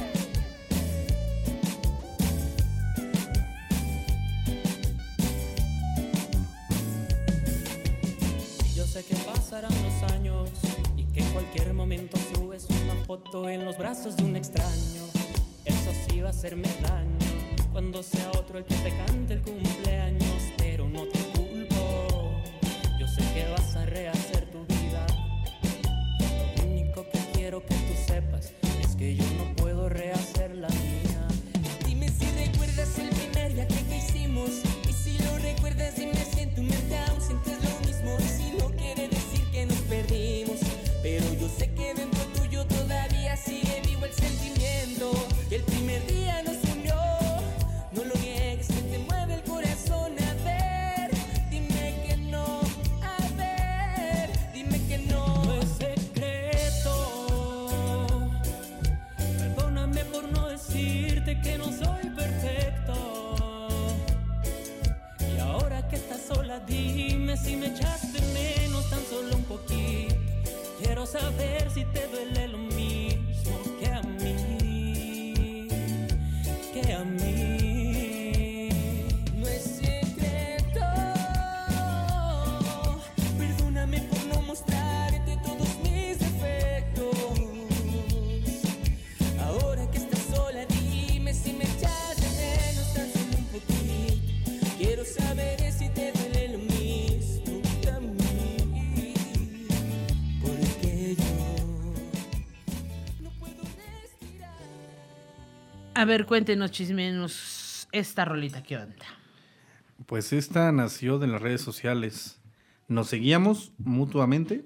Yo sé que pasarán los años y que en cualquier momento subes una foto en los brazos de un extraño. Eso sí va a hacerme daño cuando sea otro el que te cante el cumpleaños, pero no te culpo. Yo sé que vas a rehacer tu vida. Lo único que quiero que tú sepas es que yo no puedo rehacer la mía. Dime si recuerdas el primer viaje que hicimos. Y si lo recuerdas, dime si en tu mente aún sientes lo mismo. Y si no quiere decir que nos perdimos, pero yo sé que dentro tuyo todavía sigue vivo el sentimiento. El primer día nos unió. No lo niegues, que te mueve el corazón. A ver, dime que no. A ver, dime que no. No es secreto. Perdóname por no decirte que no soy perfecto. Y ahora que estás sola, dime si me echaste menos tan solo un poquito. Quiero saber si te duele lo mismo que a mí, que a mí. No es secreto. Perdóname por no mostrarte todos mis defectos. Ahora que estás sola, dime si me echas A ver, cuéntenos, chismenos, esta rolita, ¿qué onda? Pues esta nació de las redes sociales. Nos seguíamos mutuamente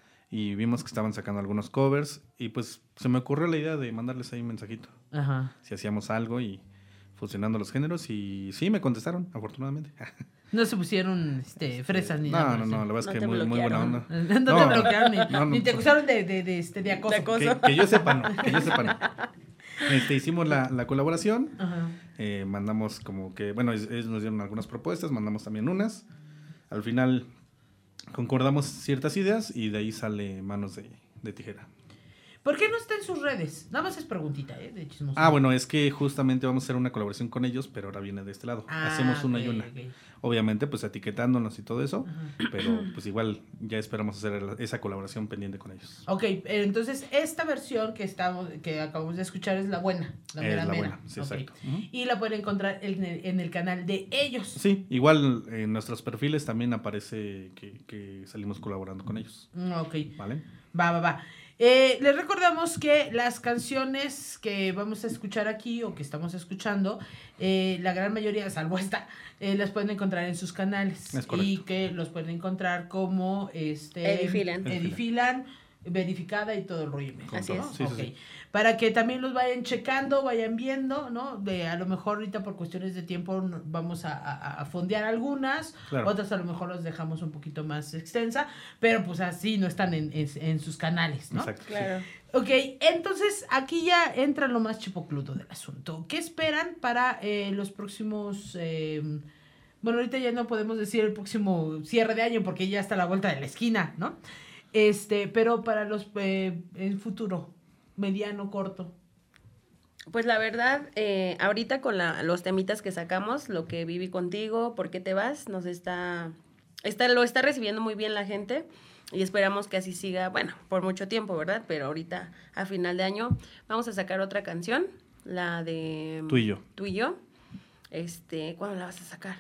y vimos que estaban sacando algunos covers y pues se me ocurrió la idea de mandarles ahí un mensajito. Ajá. Si hacíamos algo y fusionando los géneros y sí, me contestaron, afortunadamente. No se pusieron este, fresas ni no, nada. No, no, la verdad no es que te muy, muy buena onda. No, no te bloquearon ni, no, no, ni te acusaron de, de, de, este, de acoso. De acoso. Que, que yo sepa, no, que yo sepa, no. Este, hicimos la, la colaboración, Ajá. Eh, mandamos como que, bueno, ellos nos dieron algunas propuestas, mandamos también unas. Al final concordamos ciertas ideas y de ahí sale Manos de, de Tijera. ¿Por qué no está en sus redes? Nada más es preguntita, ¿eh? De chismoso. Ah, bueno, es que justamente vamos a hacer una colaboración con ellos, pero ahora viene de este lado. Ah, Hacemos una okay, y una. okay. Obviamente, pues etiquetándonos y todo eso, Ajá. pero pues igual ya esperamos hacer esa colaboración pendiente con ellos. Ok, entonces esta versión que estamos, que acabamos de escuchar es la buena, la Es mera la mera. buena, sí, Okay. exacto. Uh-huh. Y la pueden encontrar en el, en el canal de ellos. Sí, igual en nuestros perfiles también aparece que, que salimos colaborando con ellos. Ok. ¿Vale? Va, va, va. Eh, les recordamos que las canciones que vamos a escuchar aquí o que estamos escuchando, eh, la gran mayoría, salvo esta, eh, las pueden encontrar en sus canales. Es correcto. Y que los pueden encontrar como este Edifilan. Edifilan, verificada y todo el rollo. Así es. ¿no? Sí, sí, Ok. sí. Para que también los vayan checando, vayan viendo, ¿no? De, a lo mejor ahorita por cuestiones de tiempo no- vamos a, a, a fondear algunas, Claro. otras a lo mejor las dejamos un poquito más extensa, pero pues así no están en, en, en sus canales, ¿no? Exacto. sí. Claro. Ok, entonces aquí ya entra lo más chipocludo del asunto. ¿Qué esperan para eh, los próximos... eh, bueno, ahorita ya no podemos decir el próximo cierre de año porque ya está a la vuelta de la esquina, ¿no? Este, pero para los eh, el futuro, mediano, corto. Pues la verdad, eh, ahorita con la, los temitas que sacamos, lo que viví contigo, ¿por qué te vas? Nos está, está, lo está recibiendo muy bien la gente y esperamos que así siga, bueno, por mucho tiempo, ¿verdad? Pero ahorita, a final de año, vamos a sacar otra canción, la de... Tú y yo. Tú y yo. Este, ¿cuándo la vas a sacar?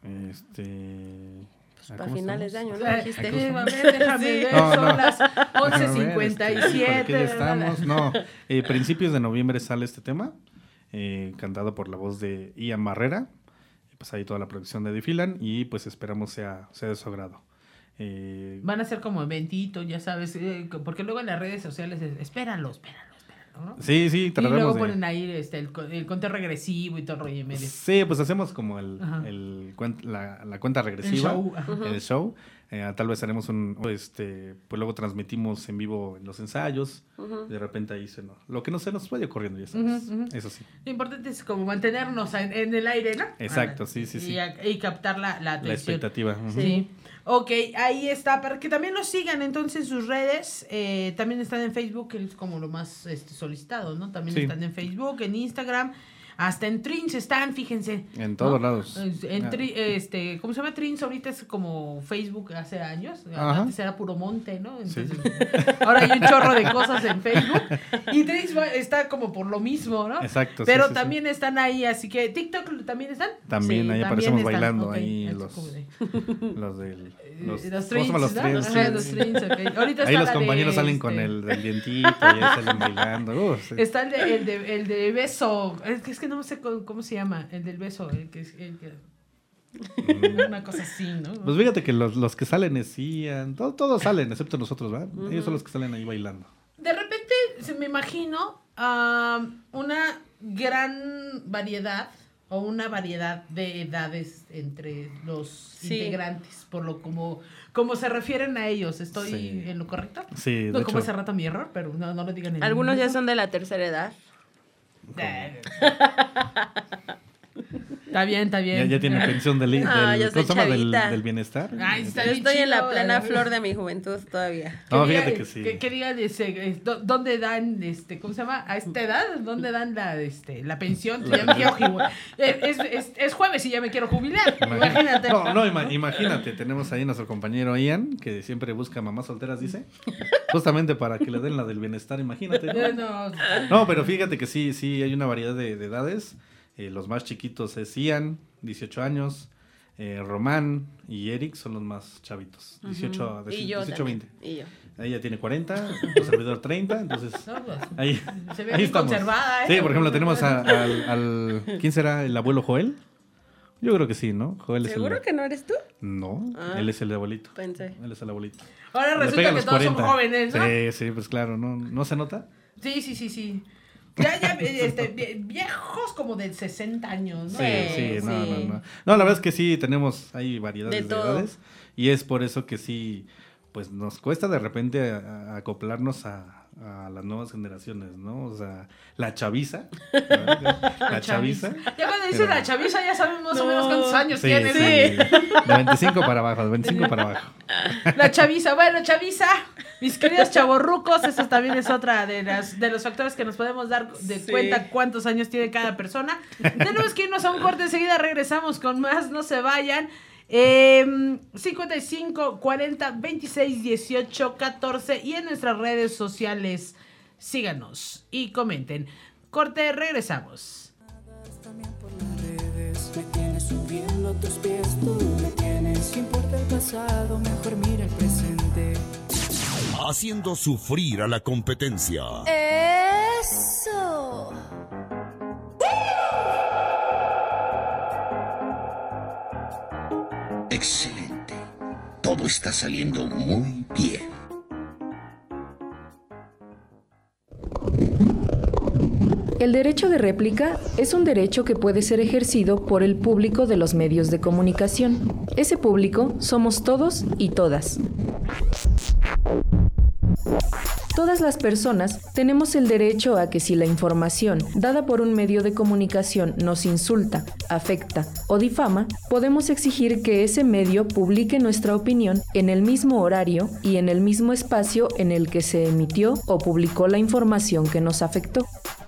Este... Pues ¿a para cómo finales de año, estamos? ¿no? Eh, Dijiste. eh, a ver, déjame Sí. ver, No, son no. las once A ver, cincuenta y este, híjole, siete. ¿qué día estamos? No, eh, principios de noviembre sale este tema, eh, cantado por la voz de Ian Barrera. Pues ahí toda la producción de Edifilan y pues esperamos sea, sea de su agrado. Eh, Van a ser como eventito, ya sabes, eh, porque luego en las redes sociales es, espéralo, espéralo, espéralo, ¿no? sí, sí, Y trataremos luego de... ponen ahí este, el, co- el conteo regresivo y todo el rollo y medio. Sí, pues hacemos como el, Ajá. el cuen- la, la cuenta regresiva, El show, ajá. el show. Eh, tal vez haremos un, este, pues luego transmitimos en vivo en los ensayos. Ujú. De repente ahí se nos, lo que no se nos vaya ocurriendo, ya sabes. Ujú, ujú. Eso sí. Lo importante es como mantenernos en, en el aire, ¿no? Exacto, Ah, sí, sí, y, sí. a- y captar la, la La atención. expectativa. ujú. Sí. Ok, ahí está. Para que también los sigan entonces en sus redes. eh, también están en Facebook, que es como lo más este, solicitado, ¿no? También Sí. están en Facebook, en Instagram. Hasta en Trins están, fíjense. En todos ¿no? lados. En Ah. Tri- este, ¿cómo se llama Trins? Ahorita es como Facebook hace años. Ajá. Antes era puro monte, ¿no? Sí. Entonces, ahora hay un chorro de cosas en Facebook. Y Trins va- está como por lo mismo, ¿no? Exacto, sí, Pero sí, sí. también están ahí, así que TikTok también están. También Sí, ahí también aparecemos están, bailando ok. ahí Es los, como de- los del los, Eh, los ¿cómo se Trins, llaman los ¿no? Trins? Ajá, Sí, los sí. Trins, ok. Ahorita Ahí está los la compañeros de, salen con este, el del dientito y ahí salen bailando. Uh, sí. Está el de, el de, el de beso. Es que, es que no sé cómo, cómo se llama. El del beso. El que, es- el que... Una cosa así, ¿no? Pues fíjate que los, los que salen es Ian, todo- todos salen, excepto nosotros, ¿verdad? Ellos son los que salen ahí bailando. De repente se me imagino ah, una gran variedad o una variedad de edades entre los Sí. integrantes, por lo como, como se refieren a ellos. ¿Estoy Sí. en lo correcto? Sí, de No como hecho. hace rato mi error, pero no, no lo digan en Algunos ya minuto. son de la tercera edad. Está bien, está bien. Ya, ya tiene pensión del, del, Ah, ya ¿cómo soy se llama? del, chavita. del bienestar. Ay, está Yo bien estoy en la chido, plena eh. flor de mi juventud todavía. No, diga- fíjate que sí. Que, que digan, ese, eh, dó- ¿dónde dan, este, cómo se llama? A esta edad, ¿dónde dan la, este, la pensión? Ya me quiero jubilar. Es, es, es jueves y ya me quiero jubilar. Imagínate. No, no, ima- imagínate, tenemos ahí a nuestro compañero Ian, que siempre busca mamás solteras, dice. Justamente para que le den la del bienestar, imagínate. Eh, ¿no? no. No, pero fíjate que sí, sí, hay una variedad de, de edades. Eh, los más chiquitos es Ian, dieciocho años. Eh, Román y Eric son los más chavitos, dieciocho, uh-huh. y yo dieciocho veinte. Y yo. Ella tiene cuarenta, tu servidor treinta, entonces no, pues, ahí, se ve ahí bien estamos. Conservada, ¿eh? Sí, por ejemplo, tenemos a, al, al... ¿Quién será? ¿El abuelo Joel? Yo creo que sí, ¿no? Joel es ¿Seguro el... que no eres tú? No, ah, él es el abuelito. Pensé. Él es el abuelito. Ahora Le resulta que todos cuarenta. Son jóvenes, ¿no? Sí, sí, pues claro, ¿no, ¿no se nota? Sí, sí, sí, sí. Ya, ya, este, viejos como de sesenta años, ¿no? Sí, sí, sí, no, no, no. No, la verdad es que sí, tenemos, hay variedades de, de edades. Y es por eso que sí, pues nos cuesta de repente a, a acoplarnos a, a las nuevas generaciones, ¿no? O sea, la chaviza. La, la chaviza. Ya cuando dice pero... la chaviza ya sabemos más no. o menos cuántos años sí, tiene. Sí, de veinticinco para abajo, de veinticinco para abajo. La chaviza, bueno, chaviza, mis queridos chavorrucos, eso también es otra de las de los factores que nos podemos dar de sí. cuenta cuántos años tiene cada persona. Tenemos que irnos a un corte, enseguida regresamos con más, no se vayan. Eh, cincuenta y cinco, cuarenta, veintiséis, dieciocho, catorce y en nuestras redes sociales síganos y comenten. Corte, regresamos. También por las redes me tienes subiendo a tus pies, tú me tienes, importa el pasado, mejor mira el presente. Haciendo sufrir a la competencia. Eso. Excelente. Todo está saliendo muy bien. El derecho de réplica es un derecho que puede ser ejercido por el público de los medios de comunicación. Ese público somos todos y todas. Todas las personas tenemos el derecho a que si la información dada por un medio de comunicación nos insulta, afecta o difama, podemos exigir que ese medio publique nuestra opinión en el mismo horario y en el mismo espacio en el que se emitió o publicó la información que nos afectó.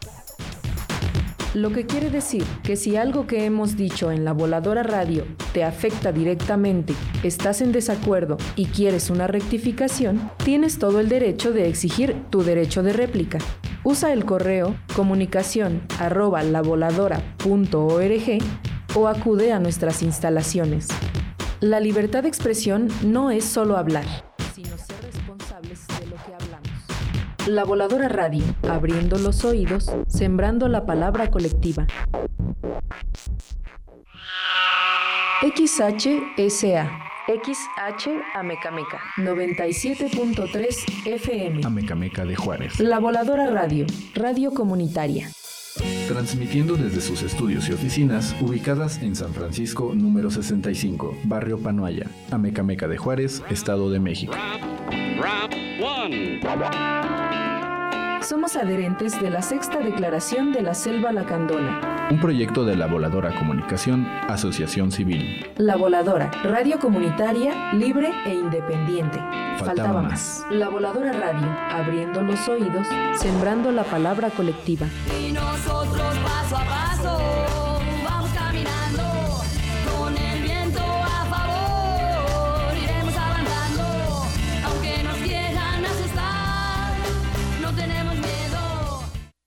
Lo que quiere decir que si algo que hemos dicho en la Voladora Radio te afecta directamente, estás en desacuerdo y quieres una rectificación, tienes todo el derecho de exigir tu derecho de réplica. Usa el correo comunicación arroba lavoladora punto org o acude a nuestras instalaciones. La libertad de expresión no es solo hablar, sino ser responsables de lo que hablamos. La Voladora Radio, abriendo los oídos, sembrando la palabra colectiva. X H S A X H Amecameca noventa y siete punto tres F M Amecameca de Juárez. La Voladora Radio, radio comunitaria. Transmitiendo desde sus estudios y oficinas ubicadas en San Francisco número sesenta y cinco, Barrio Panoaya, Amecameca de Juárez, Estado de México. Somos adherentes de la Sexta Declaración de la Selva Lacandona. Un proyecto de La Voladora Comunicación, Asociación Civil. La Voladora, radio comunitaria, libre e independiente. Faltaba, Faltaba más. más. La Voladora Radio, abriendo los oídos, sembrando la palabra colectiva. Y nosotros paso a paso vamos caminando con el viento a favor, iremos avanzando, aunque nos quieran asustar, no tenemos miedo.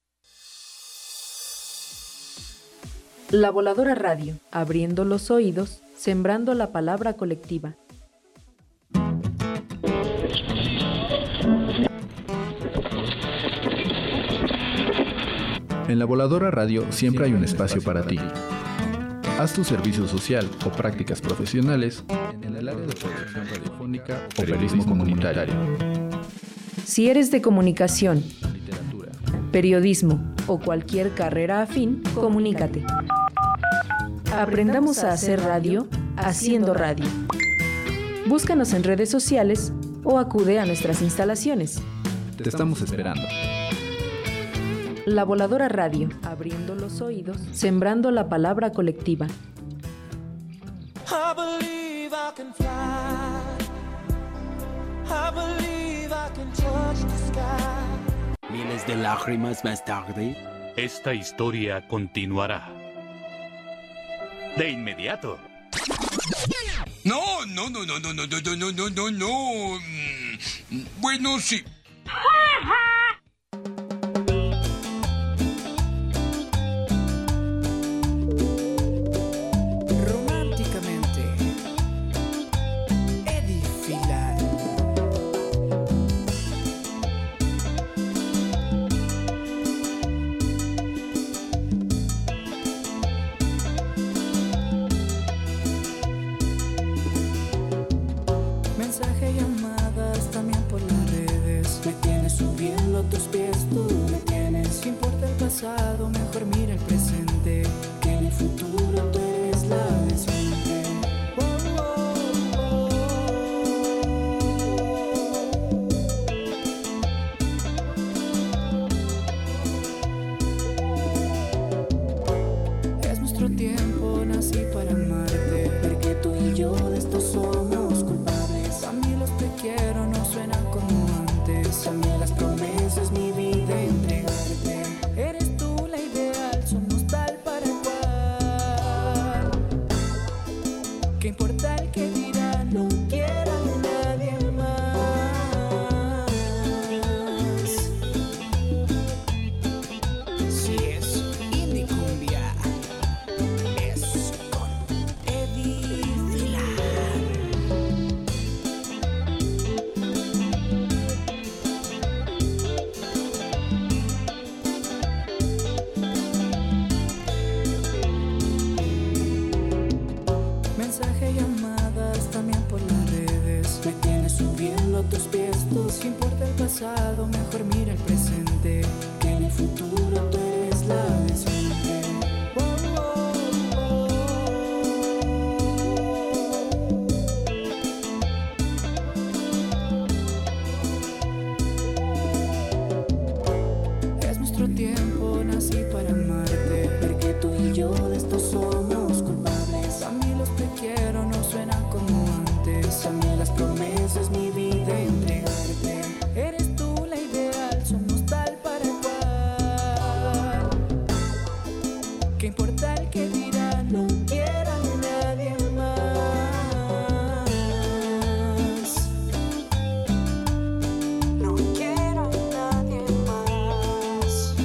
La Voladora Radio, abriendo los oídos, sembrando la palabra colectiva. En La Voladora Radio siempre hay un espacio para ti. Haz tu servicio social o prácticas profesionales en el área de producción radiofónica o periodismo comunitario. Si eres de comunicación, Literatura, periodismo o cualquier carrera afín, comunícate. Aprendamos a hacer radio haciendo radio. Búscanos en redes sociales o acude a nuestras instalaciones. Te estamos esperando. La Voladora Radio, abriendo los oídos, sembrando la palabra colectiva. I believe I can fly. I believe I can touch the sky. Miles de lágrimas más tarde. Esta historia continuará. De inmediato. No, no, no, no, no, no, no, no, no, no, no, no. Bueno, sí. Románticamente. mensaje, llamadas, también por las redes. Me tienes subiendo a tus pies, tú si importa el pasado, mejor mira el presente, que en el futuro tú eres la de siempre. Oh, oh, oh. Es nuestro tiempo, nací para amarte, porque tú y yo de esto somos culpables. A mí los te quiero no suenan como antes, a mí las promesas, mi vida entregarte. Eres tú la ideal, somos tal para cual. ¿Qué importa el que dirá? No quiero a nadie más. No quiero a nadie más.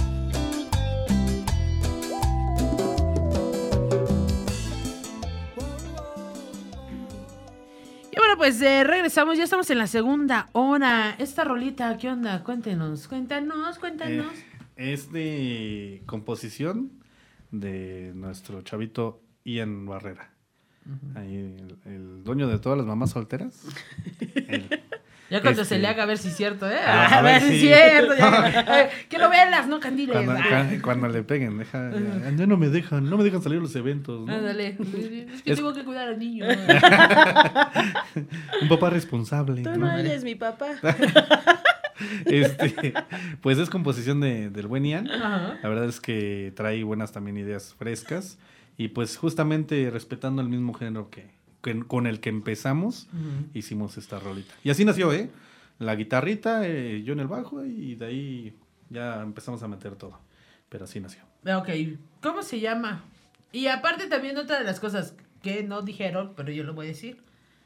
Y bueno, pues eh, regresamos, ya estamos en la segunda hora. Esta rolita, ¿qué onda? Cuéntenos, cuéntanos, cuéntanos. Eh, es de composición de nuestro chavito Ian Barrera. Uh-huh. Ahí el, el dueño de todas las mamás solteras. Él. Ya cuando Este, se le haga a ver si es cierto, ¿eh? A, A, a ver ver si es si- cierto. Ya, eh, quiero verlas, no candiles. Cuando, Ah. cuando, cuando le peguen, deja, ya, ya no me dejan, no me dejan salir a los eventos, ¿no? Ándale. Es que Es- tengo que cuidar al niño. Un papá responsable. Tú no eres mi papá. Este, pues es composición de, del buen Ian. Ajá. La verdad es que trae buenas también ideas frescas. Y pues justamente respetando el mismo género que, que- con el que empezamos, Ujú. hicimos esta rolita. Y así nació, ¿eh? La guitarrita, eh, yo en el bajo, y de ahí ya empezamos a meter todo. Pero así nació. Ok, ¿cómo se llama? Y aparte también otra de las cosas que no dijeron, pero yo lo voy a decir.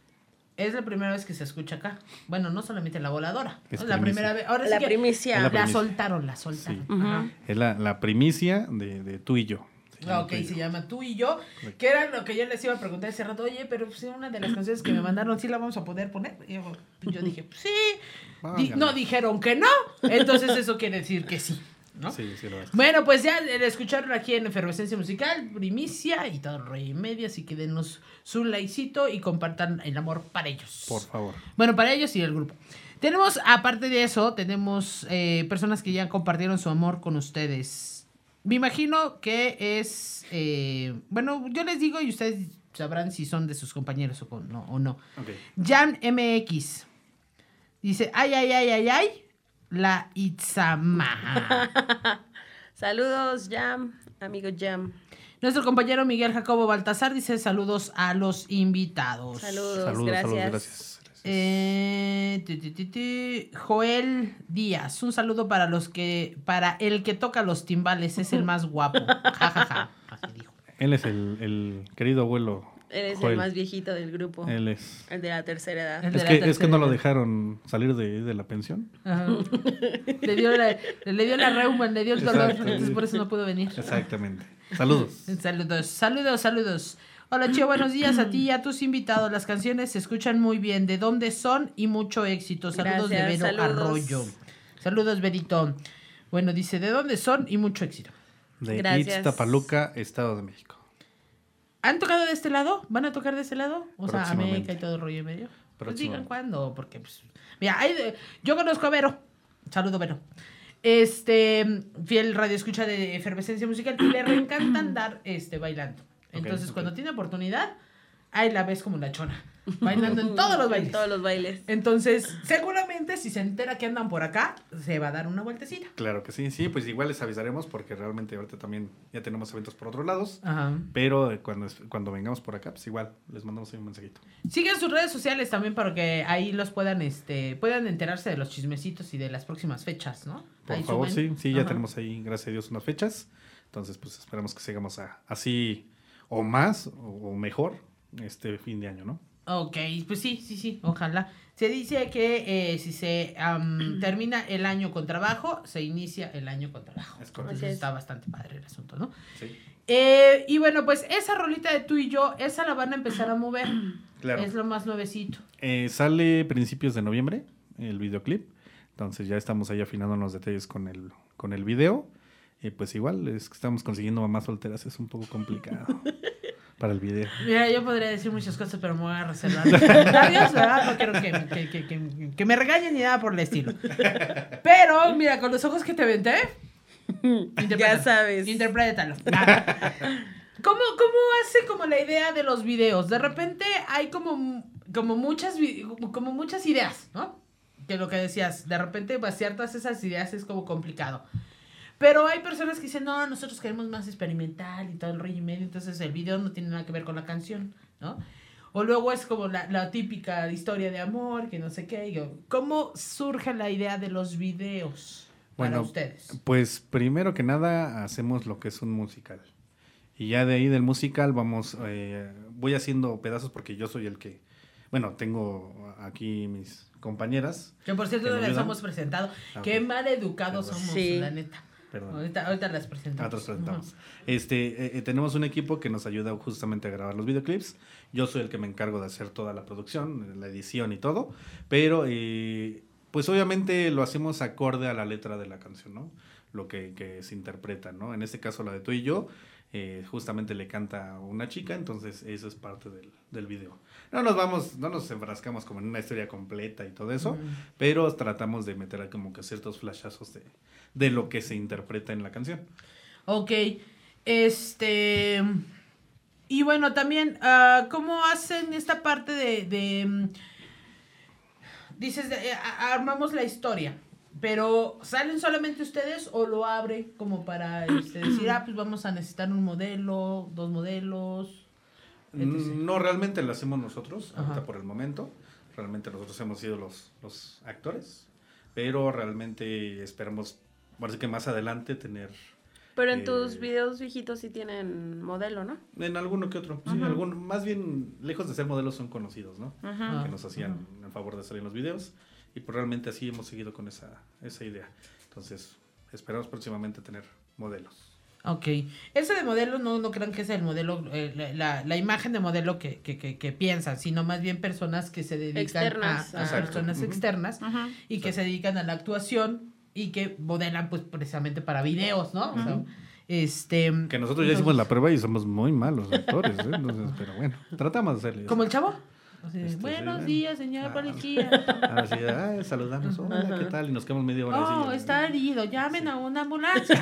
Es la primera vez que se escucha acá. Bueno, no solamente la voladora. Es ¿no? La primicia. primera vez. Ahora La sí que primicia. Es la La, primicia. soltaron, la soltaron. Sí. Ajá. Es la, la primicia de, de tú y yo. Se llama Ok, Tú y se Yo. llama Tú y Yo, que era lo que yo les iba a preguntar hace rato. Oye, pero pues, una de las canciones que me mandaron, ¿sí la vamos a poder poner? Y yo, yo dije, pues, sí. Di- Válgame. no, dijeron que no. Entonces eso quiere decir que sí, ¿no? Sí, sí lo es. Bueno, pues ya le escucharon aquí en Efervescencia Musical, primicia y todo el rollo y medio, así que denos su likecito y compartan el amor para ellos. Por favor. Bueno, para ellos y el grupo. Tenemos, aparte de eso, tenemos eh, personas que ya compartieron su amor con ustedes. Me imagino que es, eh, bueno, yo les digo y ustedes sabrán si son de sus compañeros o no. O no. Ok. Jan M X dice, ay, ay, ay, ay, ay, la Itzama. Saludos, Jam, amigo Jam. Nuestro compañero Miguel Jacobo Baltasar dice saludos a los invitados. Saludos, Saludos, gracias. saludos, gracias. Eh, ti, ti, ti, ti. Joel Díaz, un saludo para los que, para el que toca los timbales, es el más guapo. Ja, ja, ja. Así dijo. Él es el, el querido abuelo. Él es Joel. el más viejito del grupo. Él es. El de la tercera edad. El de Es la que, es que tercera no lo edad. dejaron salir de, de la pensión. Ajá. Le dio la, le dio la reuma, le dio el dolor, Exacto. entonces por eso no pudo venir. Exactamente. Saludos. Saludos, saludos, saludos. Hola, Chio, buenos días a ti y a tus invitados. Las canciones se escuchan muy bien. ¿De dónde son? Y mucho éxito. Saludos Gracias, de Vero saludos. Arroyo. Saludos, Verito. Bueno, dice, ¿de dónde son? Y mucho éxito. De Gracias. Ixtapaluca, Estado de México. ¿Han tocado de este lado? ¿Van a tocar de este lado? O sea, Próximamente. América y todo el rollo y medio. Pues digan Próximamente. cuándo, porque pues... Mira, hay de- yo conozco a Vero. Saludo, Vero. Este, fiel radio escucha de Efervescencia Musical y le encanta andar este, bailando. Entonces, ok. cuando tiene oportunidad, ahí la ves como la chona. Bailando en todos los En bailes. todos los bailes. Entonces, seguramente si se entera que andan por acá, se va a dar una vueltecita. Claro que sí, sí, pues igual les avisaremos porque realmente ahorita también ya tenemos eventos por otros lados. Ajá. Pero eh, cuando, es- cuando vengamos por acá, pues igual les mandamos ahí un mensajito. Sigan sus redes sociales también para que ahí los puedan, este, puedan enterarse de los chismecitos y de las próximas fechas, ¿no? Por Ahí favor, suben. sí, sí, ya Ajá. tenemos ahí, gracias a Dios, unas fechas. Entonces, pues esperamos que sigamos a- así o más o mejor este fin de año, ¿no? Ok, pues sí, sí, sí, ojalá. Se dice que eh, si se am, termina el año con trabajo, se inicia el año con trabajo. Es correcto. Entonces está bastante padre el asunto, ¿no? Sí. Eh, y bueno, pues esa rolita de Tú y Yo, esa la van a empezar a mover. Claro. Es lo más nuevecito. Eh, sale principios de noviembre el videoclip. Entonces ya estamos ahí afinando los detalles con el, con el video. Y pues igual, es que estamos consiguiendo mamás solteras, es un poco complicado. para el video. Mira, yo podría decir muchas cosas, pero me voy a reservar los comentarios, ¿verdad? No quiero que, que, que, que, que me regañen ni nada por el estilo. Pero, mira, con los ojos que te aventé, ya sabes. Interprétalo. ¿Cómo, ¿Cómo hace como la idea de los videos? De repente hay como, como, muchas, como muchas ideas, ¿no? Que lo que decías, de repente vaciar todas esas ideas es como complicado. Pero hay personas que dicen, no, nosotros queremos más experimental y todo el rollo y medio, entonces el video no tiene nada que ver con la canción, ¿no? O luego es como la, la típica historia de amor, que no sé qué. Yo, ¿cómo surge la idea de los videos para bueno, ustedes? Pues primero que nada hacemos lo que es un musical. Y ya de ahí del musical vamos, eh, voy haciendo pedazos porque yo soy el que, bueno, tengo aquí mis compañeras. Que por cierto no las hemos presentado. Ah, Qué mal educados perdón. somos, sí. la neta. Perdón. Ahorita, ahorita las presentamos. Ah, las presentamos. Uh-huh. Este, eh, tenemos un equipo que nos ayuda justamente a grabar los videoclips. Yo soy el que me encargo de hacer toda la producción, la edición y todo. Pero, eh, pues obviamente lo hacemos acorde a la letra de la canción, ¿no? Lo que, que se interpreta, ¿no? En este caso la de Tú y Yo, eh, justamente le canta una chica, entonces eso es parte del, del video. No nos vamos, no nos enfrascamos como en una historia completa y todo eso, uh-huh. pero tratamos de meter como que ciertos flashazos de, de lo que se interpreta en la canción. Ok, este... Y bueno, también, uh, ¿cómo hacen esta parte de... de dices, de, eh, armamos la historia, pero ¿salen solamente ustedes o lo abre como para este, decir, ah, pues vamos a necesitar un modelo, dos modelos? etcétera? No, realmente lo hacemos nosotros, Ajá. ahorita por el momento. Realmente nosotros hemos sido los, los actores, pero realmente esperamos, parece que más adelante tener... Pero en eh, tus videos viejitos sí tienen modelo, ¿no? En alguno que otro, sí, algún, más bien, lejos de ser modelos, son conocidos, ¿no? Ajá. Que nos hacían Ajá. el favor de salir en los videos, y pues realmente así hemos seguido con esa, esa idea. Entonces, esperamos próximamente tener modelos. Ok. Ese de modelo no, no crean que es el modelo, eh, la, la imagen de modelo que, que, que, que piensan, sino más bien personas que se dedican externas. a, a personas uh-huh. externas uh-huh. y que Exacto. se dedican a la actuación y que modelan pues precisamente para videos, ¿no? Uh-huh. O sea, este, que nosotros ya hicimos la prueba y somos muy malos actores, ¿eh? Entonces, pero bueno, tratamos de hacerle. ¿Como el chavo? Así, este, buenos sí, días, señor ah, policía. Así, ah, saludamos, hola, ¿qué tal? Y nos quedamos media hora Oh, así, está herido, llamen sí. a una ambulancia.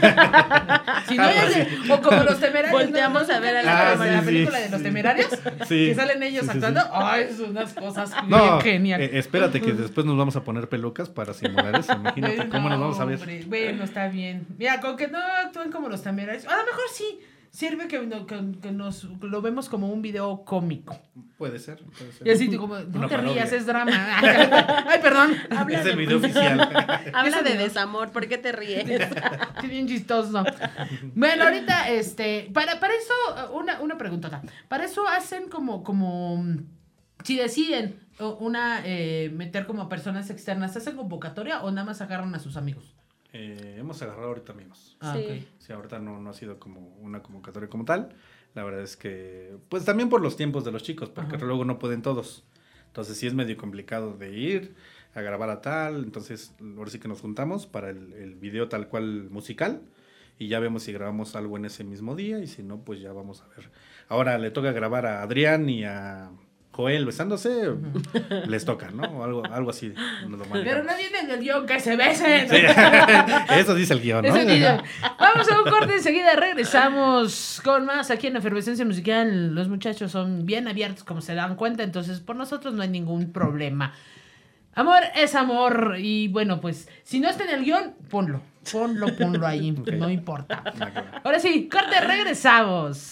si no, ya se, o como los temerarios. Volteamos ¿no? a ver a la, ah, sí, la sí, película sí. de los temerarios, sí. que salen ellos sí, sí, actuando. Sí. Ay, es unas cosas no, bien geniales. Eh, espérate que después nos vamos a poner pelucas para simular eso. Imagínate no, cómo nos vamos a ver. Hombre, bueno, está bien. Mira, con que no actúen como los temerarios. A lo mejor sí. Sirve que, que, que nos lo vemos como un video cómico. Puede ser, puede ser. Y así como, no Una te parodia. rías, es drama. Ay, perdón. Es el video oficial. Habla de desamor, ¿por qué te ríes? Qué bien chistoso. Bueno, ahorita, este, para, para eso, una, una preguntota. Para eso hacen como, como, si deciden una, eh, meter como personas externas, ¿hacen convocatoria o nada más agarran a sus amigos? Eh, hemos agarrado ahorita amigos. Ah, sí. Okay. Sí, ahorita no, no ha sido como una convocatoria como tal. La verdad es que, pues también por los tiempos de los chicos, porque Ajá. luego no pueden todos. Entonces sí es medio complicado de ir a grabar a tal. Entonces ahora sí que nos juntamos para el, el video tal cual musical. Y ya vemos si grabamos algo en ese mismo día. Y si no, pues ya vamos a ver. Ahora le toca grabar a Adrián y a Joel besándose, uh-huh. les toca, ¿no? O algo, algo así. Pero no viene en el guión que se besen. Sí. Eso dice el guión, ¿no? Dice. Vamos a un corte, enseguida regresamos con más aquí en Efervescencia Musical. Los muchachos son bien abiertos, como se dan cuenta, entonces por nosotros no hay ningún problema. Amor es amor. Y bueno, pues, si no está en el guión, ponlo. Ponlo, ponlo ahí. Okay. No importa. Ahora sí, corte, regresamos.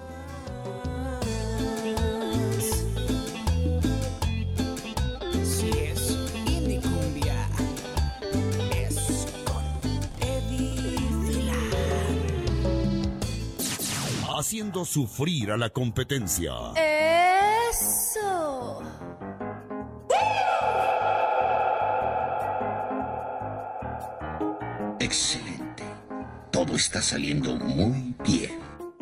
Haciendo sufrir a la competencia. Eso. Excelente. Todo está saliendo muy bien.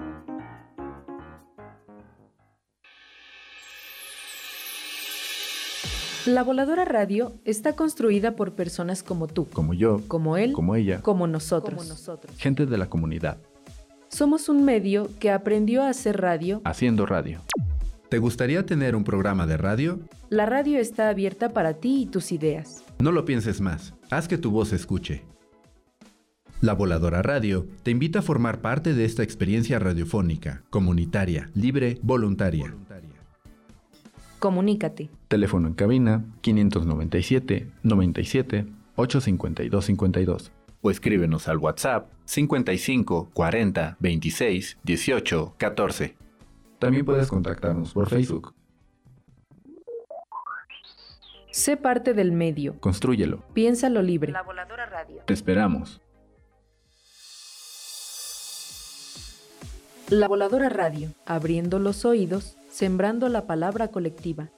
La Voladora Radio está construida por personas como tú, como yo, como él, como ella, como nosotros. Como nosotros. Gente de la comunidad. Somos un medio que aprendió a hacer radio haciendo radio. ¿Te gustaría tener un programa de radio? La radio está abierta para ti y tus ideas. No lo pienses más, haz que tu voz se escuche. La Voladora Radio te invita a formar parte de esta experiencia radiofónica, comunitaria, libre, voluntaria. Comunícate. Teléfono en cabina quinientos noventa y siete, noventa y siete, ochocientos cincuenta y dos cincuenta y dos. O escríbenos al WhatsApp cincuenta y cinco, cuarenta, veintiséis, dieciocho, catorce. También puedes contactarnos por Facebook. Sé parte del medio. Constrúyelo. Piénsalo libre. La Voladora Radio. Te esperamos. La Voladora Radio, abriendo los oídos, sembrando la palabra colectiva.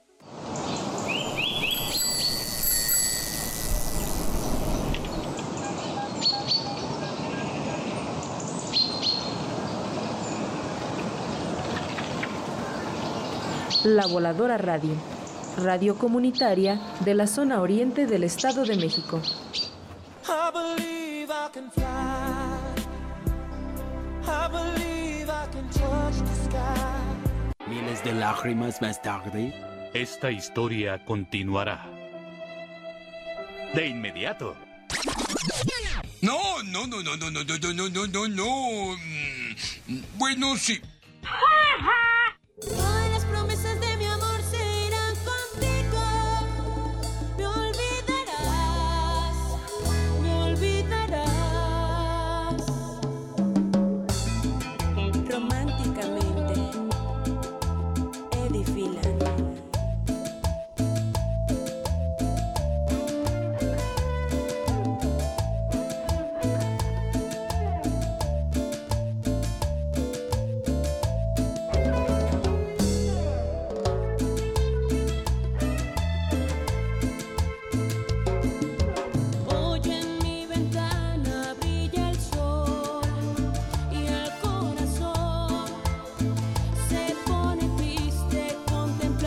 La Voladora Radio, radio comunitaria de la zona oriente del Estado de México. I believe I can fly. I believe I can touch the sky. Miles de lágrimas más tarde. Esta historia continuará. De inmediato. No, no, no, no, no, no, no, no, no, no, no. Mm, Bueno, sí. Todas las promesas de mi amor serán contigo. Me olvidarás, me olvidarás. Románticamente, Eddie Phelan. Hoy en mi ventana brilla el sol y el corazón se pone triste contemplando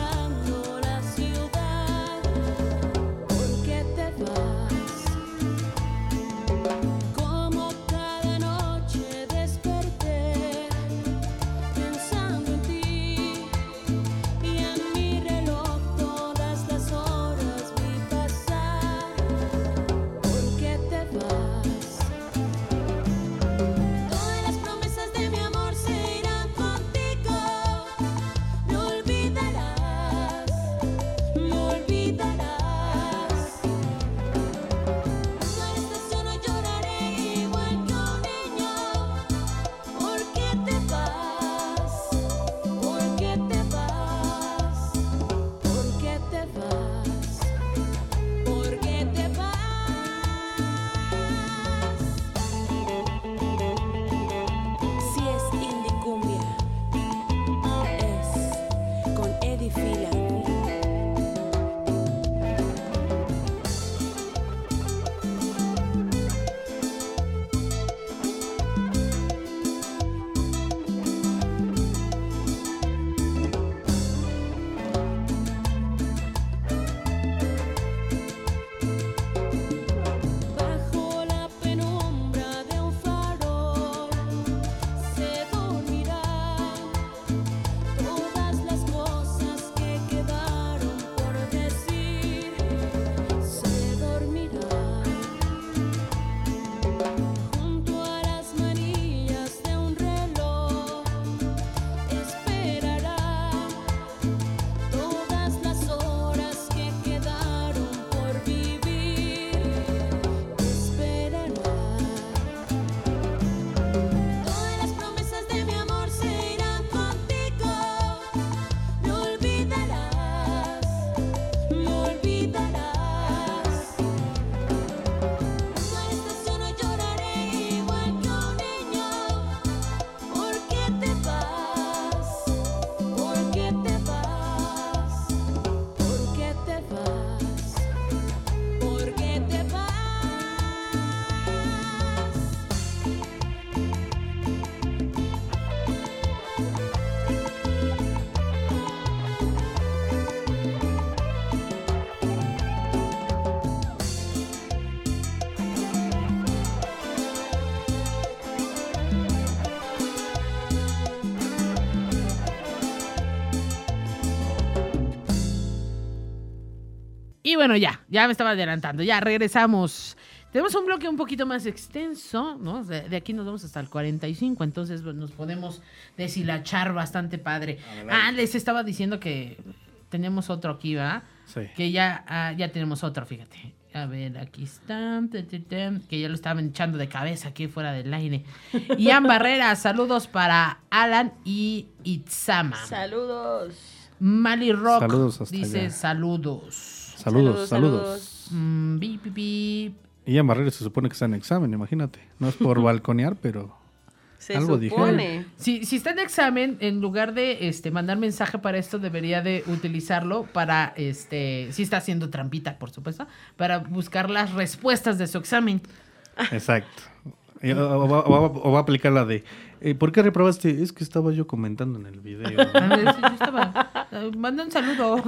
Y bueno, ya, ya me estaba adelantando. Ya regresamos. Tenemos un bloque un poquito más extenso, ¿no? De, de aquí nos vamos hasta el cuarenta y cinco, entonces pues, nos podemos deshilachar bastante padre. Adelante. Ah, les estaba diciendo que tenemos otro aquí, ¿verdad? Sí. Que ya, ah, ya tenemos otro, fíjate. A ver, aquí está. Que ya lo estaban echando de cabeza aquí fuera del aire. Ian Barrera, saludos para Alan y Itzama. Saludos. Mali Rock saludos hasta dice allá. saludos. Saludos, saludos. saludos. Mm, bip, bip, bip. Ian Barrera se supone que está en examen, imagínate. No es por balconear, pero se algo supone. Dijeron. Si, si está en examen, en lugar de este mandar mensaje para esto, debería de utilizarlo para, este, si está haciendo trampita, por supuesto, para buscar las respuestas de su examen. Exacto. O, o, o, o va a aplicar la de, eh, ¿por qué reprobaste? Es que estaba yo comentando en el video. A ver, sí, yo estaba, uh, manda un saludo.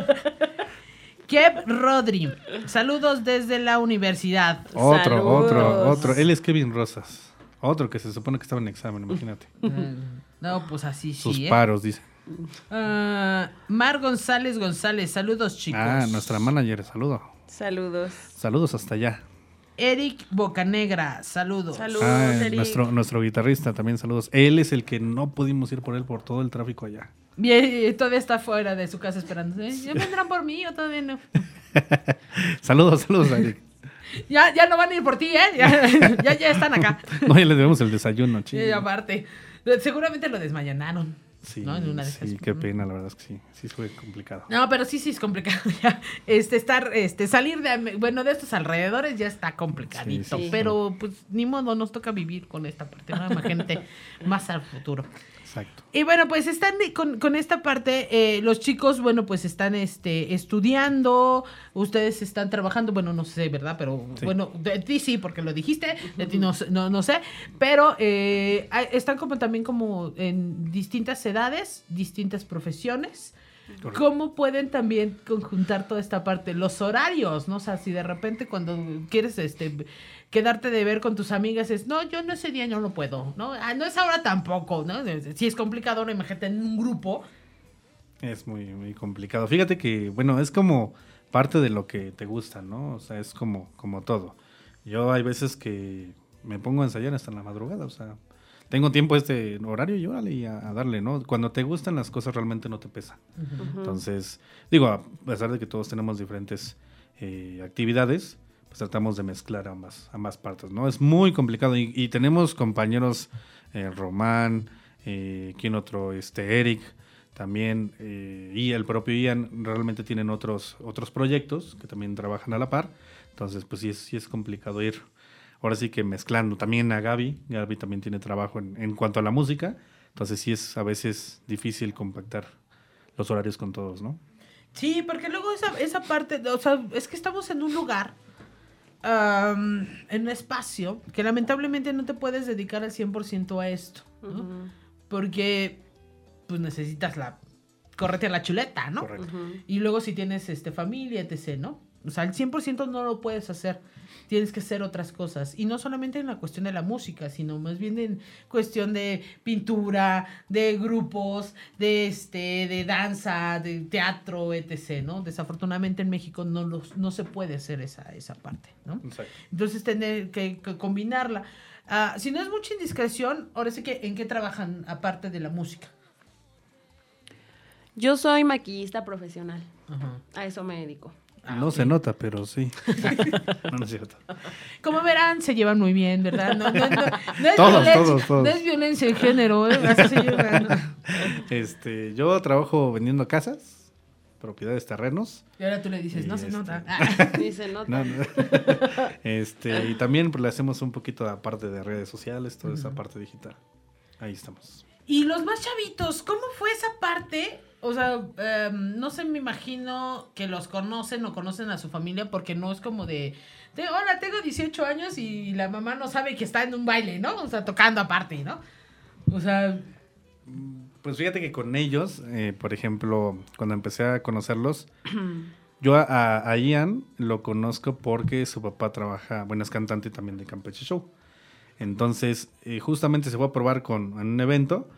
Kev Rodri, saludos desde la universidad. Otro, saludos. otro, otro. Él es Kevin Rosas. Otro que se supone que estaba en examen, imagínate. Uh, no, pues así Sus sí. Sus paros, ¿eh? dice. Uh, Mar González González, saludos chicos. Ah, nuestra manager, saludo. Saludos. Saludos hasta allá. Eric Bocanegra, saludos. Saludos, ah, Eric. Nuestro, nuestro guitarrista también, saludos. Él es el que no pudimos ir por él por todo el tráfico allá. Bien, todavía está fuera de su casa esperando. ¿Eh? ¿Ya vendrán por mí o todavía no? saludos, saludos, Eric. Ya, ya no van a ir por ti, ¿eh? Ya, ya, ya están acá. No, ya les debemos el desayuno, chido. Y aparte, seguramente lo desmañanaron. Sí, ¿no? En una de sí, qué pena, la verdad es que sí, sí fue complicado. No, pero sí, sí es complicado ya. Este, estar, este, salir de, bueno, de estos alrededores ya está complicadito. Sí, sí. Pero, pues, ni modo, nos toca vivir con esta parte, ¿no? Imagínate más al futuro. Exacto. Y bueno, pues están con, con esta parte, eh, los chicos, bueno, pues están este, estudiando, ustedes están trabajando, bueno, no sé, ¿verdad? Pero sí. Bueno, de ti sí, porque lo dijiste, de ti no, no, no sé, pero eh, están como también como en distintas edades, distintas profesiones. Correcto. ¿Cómo pueden también conjuntar toda esta parte? Los horarios, ¿no? O sea, si de repente cuando quieres este quedarte de ver con tus amigas es, no, yo no ese día no lo puedo, ¿no? Ah, no es ahora tampoco, ¿no? Si es complicado, no, imagínate en un grupo. Es muy, muy complicado. Fíjate que, bueno, es como parte de lo que te gusta, ¿no? O sea, es como, como todo. Yo hay veces que me pongo a ensayar hasta en la madrugada, o sea, tengo tiempo este horario y órale y a, a darle, ¿no? Cuando te gustan las cosas realmente no te pesa. Uh-huh. Entonces, digo, a pesar de que todos tenemos diferentes eh, actividades, pues tratamos de mezclar ambas, ambas partes, ¿no? Es muy complicado y, y tenemos compañeros, eh, Román, eh, ¿quién otro? Este, Eric, también, eh, y el propio Ian, realmente tienen otros, otros proyectos que también trabajan a la par, entonces pues sí es, sí es complicado ir. Ahora sí que mezclando también a Gaby, Gaby también tiene trabajo en, en cuanto a la música, entonces sí es a veces difícil compactar los horarios con todos, ¿no? Sí, porque luego esa, esa parte, o sea, es que estamos en un lugar, um, en un espacio, que lamentablemente no te puedes dedicar al cien por ciento a esto, ¿no? Uh-huh. Porque pues necesitas la, correte a la chuleta, ¿no? Correcto. Uh-huh. Y luego si tienes este familia, etcétera, ¿no? O sea, al cien por ciento no lo puedes hacer. Tienes que hacer otras cosas. Y no solamente en la cuestión de la música, sino más bien en cuestión de pintura, de grupos, de este, de danza, de teatro, etcétera, ¿no? Desafortunadamente en México no los, no se puede hacer esa, esa parte, ¿no? Exacto. Entonces tener que, que combinarla. Uh, si no es mucha indiscreción, ahora sí que ¿en qué trabajan aparte de la música? Yo soy maquillista profesional. Ajá. A eso me dedico. Ah, no okay. Se nota, pero sí. No, no es cierto. Como verán, se llevan muy bien, ¿verdad? No, no, no, no, es, todos, violencia, todos, todos. No es violencia de género, ¿eh? Así se llevan. Este, yo trabajo vendiendo casas, propiedades, terrenos. Y ahora tú le dices, no este... se nota. Ni se nota. No, no. Este, y también pues, le hacemos un poquito a parte de redes sociales, toda uh-huh. esa parte digital. Ahí estamos. Y los más chavitos, ¿cómo fue esa parte? O sea, um, no sé, me imagino que los conocen o conocen a su familia porque no es como de, de, hola, tengo dieciocho años y la mamá no sabe que está en un baile, ¿no? O sea, tocando aparte, ¿no? O sea... Pues fíjate que con ellos, eh, por ejemplo, cuando empecé a conocerlos, yo a, a Ian lo conozco porque su papá trabaja, bueno, es cantante también de Campeche Show. Entonces, eh, justamente se fue a probar con, en un evento,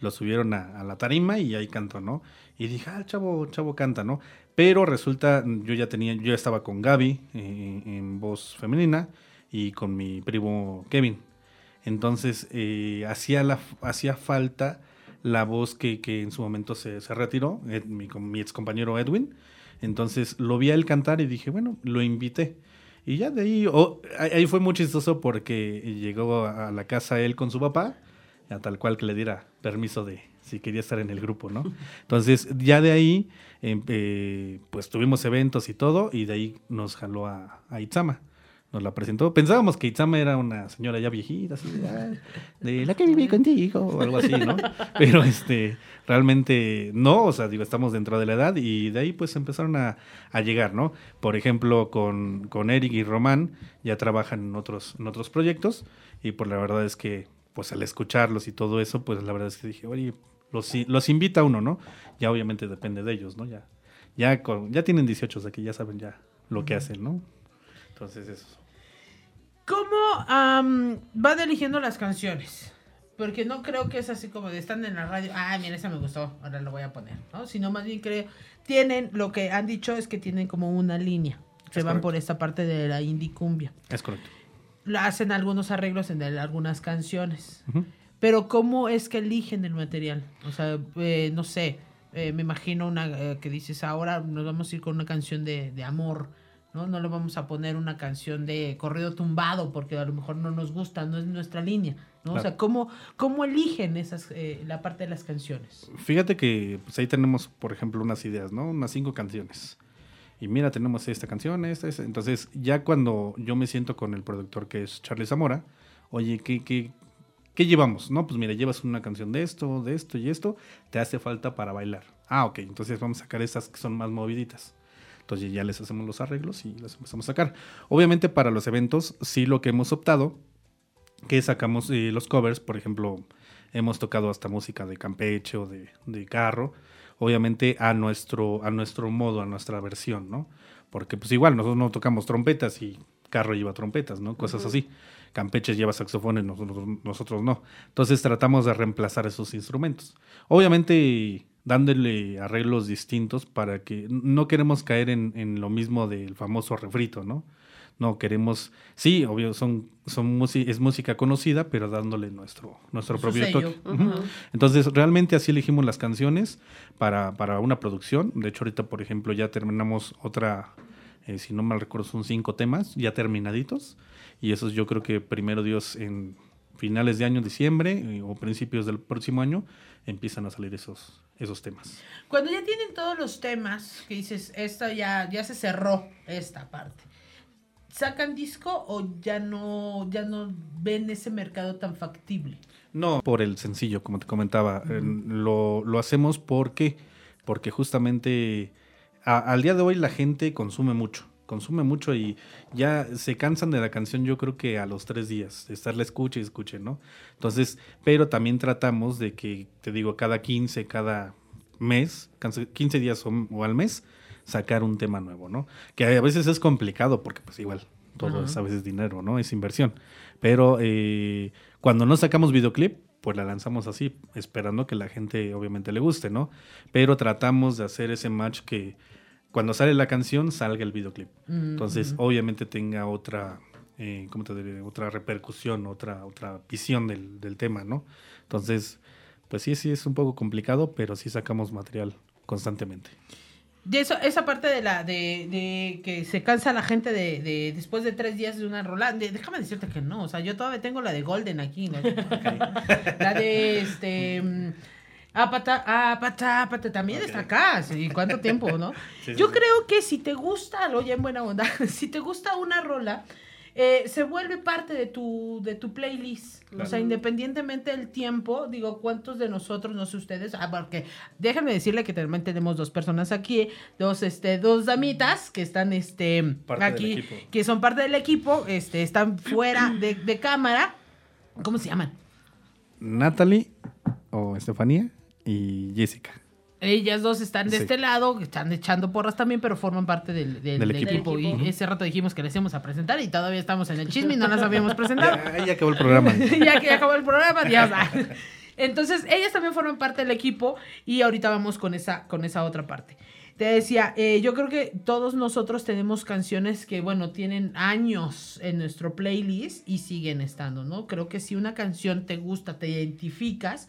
lo subieron a, a la tarima y ahí cantó, ¿no? Y dije, ah, el chavo, chavo canta, ¿no? Pero resulta, yo ya tenía, yo ya estaba con Gaby eh, en voz femenina y con mi primo Kevin. Entonces, eh, hacía, la, hacía falta la voz que, que en su momento se, se retiró, Ed, mi, mi ex compañero Edwin. Entonces, lo vi a él cantar y dije, bueno, lo invité. Y ya de ahí, oh, ahí fue muy chistoso porque llegó a la casa él con su papá, a tal cual que le diera permiso de si quería estar en el grupo, ¿no? Entonces, ya de ahí, eh, eh, pues tuvimos eventos y todo, y de ahí nos jaló a, a Itzama. Nos la presentó. Pensábamos que Itzama era una señora ya viejita, así de, ah, de la que viví contigo, o algo así, ¿no? Pero este, realmente no, o sea, digo, estamos dentro de la edad, y de ahí pues empezaron a, a llegar, ¿no? Por ejemplo, con, con Eric y Román, ya trabajan en otros, en otros proyectos, y pues la verdad es que, pues al escucharlos y todo eso, pues la verdad es que dije, oye, los, los invita uno, ¿no? Ya obviamente depende de ellos, ¿no? Ya, ya, con, ya tienen dieciocho, o sea que ya saben ya lo que hacen, ¿no? Entonces eso. ¿Cómo um, van eligiendo las canciones? Porque no creo que es así como de están en la radio, ah, mira, esa me gustó, ahora lo voy a poner, ¿no? Sino más bien creo, tienen, lo que han dicho es que tienen como una línea, se van por esta parte de la indie cumbia. Es correcto. La hacen algunos arreglos en el, algunas canciones. Uh-huh. Pero ¿cómo es que eligen el material? O sea, eh, no sé, eh, me imagino una eh, que dices, ahora nos vamos a ir con una canción de, de amor, ¿no? No le vamos a poner una canción de corrido tumbado porque a lo mejor no nos gusta, no es nuestra línea, ¿no? Claro. O sea, ¿cómo, cómo eligen esas eh, la parte de las canciones? Fíjate que pues, ahí tenemos, por ejemplo, unas ideas, ¿no? Unas cinco canciones. Y mira, tenemos esta canción, esta, esta. Entonces, ya cuando yo me siento con el productor, que es Charlie Zamora, oye, ¿qué, qué, qué llevamos? No, pues mira, llevas una canción de esto, de esto y esto, te hace falta para bailar. Ah, ok, entonces vamos a sacar esas que son más moviditas. Entonces ya les hacemos los arreglos y las empezamos a sacar. Obviamente para los eventos, sí lo que hemos optado, que sacamos eh, los covers, por ejemplo, hemos tocado hasta música de Campeche o de, de Carro, obviamente a nuestro, a nuestro modo, a nuestra versión, ¿no? Porque pues igual nosotros no tocamos trompetas y Carro lleva trompetas, ¿no? Cosas uh-huh. así. Campeche lleva saxofones, nosotros, nosotros no. Entonces tratamos de reemplazar esos instrumentos. Obviamente dándole arreglos distintos para que no queremos caer en, en lo mismo del famoso refrito, ¿no? No queremos, sí, obvio, son, son es música conocida, pero dándole nuestro, nuestro propio toque. Uh-huh. Uh-huh. Entonces, realmente así elegimos las canciones para, para una producción. De hecho, ahorita, por ejemplo, ya terminamos otra, eh, si no mal recuerdo, son cinco temas ya terminaditos. Y esos yo creo que primero Dios en finales de año, diciembre, eh, o principios del próximo año, empiezan a salir esos, esos temas. Cuando ya tienen todos los temas, que dices, esta ya, ya se cerró esta parte, ¿sacan disco o ya no, ya no ven ese mercado tan factible? No, por el sencillo, como te comentaba. Uh-huh. eh, lo, lo hacemos porque, porque justamente a, al día de hoy la gente consume mucho. Consume mucho y ya se cansan de la canción, yo creo que a los tres días, de estarla escuche y escuche, ¿no? Entonces, pero también tratamos de que, te digo, cada quince, cada mes, quince días o, o al mes, sacar un tema nuevo, ¿no? Que a veces es complicado porque pues igual todo uh-huh. es a veces dinero, ¿no? Es inversión. Pero eh, cuando no sacamos videoclip, pues la lanzamos así, esperando que la gente obviamente le guste, ¿no? Pero tratamos de hacer ese match que cuando sale la canción, salga el videoclip. Uh-huh. Entonces, obviamente tenga otra, eh, ¿cómo te diré? Otra repercusión, otra, otra visión del, del tema, ¿no? Entonces, pues sí, sí es un poco complicado, pero sí sacamos material constantemente. De eso, esa parte de la de, de que se cansa la gente de, de después de tres días de una rola, de, déjame decirte que no, o sea, yo todavía tengo la de Golden aquí, ¿no? Okay. La de este Apata, apata, apata, también okay. está acá, ¿sí? ¿Cuánto tiempo, no? Sí, sí, yo sí. creo que si te gusta, lo ya en buena onda, si te gusta una rola, eh, se vuelve parte de tu, de tu playlist. Claro. O sea, independientemente del tiempo, digo, ¿cuántos de nosotros, no sé ustedes? Ah, porque déjenme decirle que también tenemos dos personas aquí, dos, este, dos damitas que están, este, parte aquí, que son parte del equipo, este, están fuera de, de cámara. ¿Cómo se llaman? Natalie o Estefanía y Jessica. Ellas dos están de sí. este lado, están echando porras también, pero forman parte del, del, del, del equipo. equipo. Y ese rato dijimos que les íbamos a presentar y todavía estamos en el chisme y no las habíamos presentado. Ya, ya acabó el programa. ya que ya acabó el programa, ya va. Entonces, ellas también forman parte del equipo y ahorita vamos con esa, con esa otra parte. Te decía, eh, yo creo que todos nosotros tenemos canciones que, bueno, tienen años en nuestro playlist y siguen estando, ¿no? Creo que si una canción te gusta, te identificas,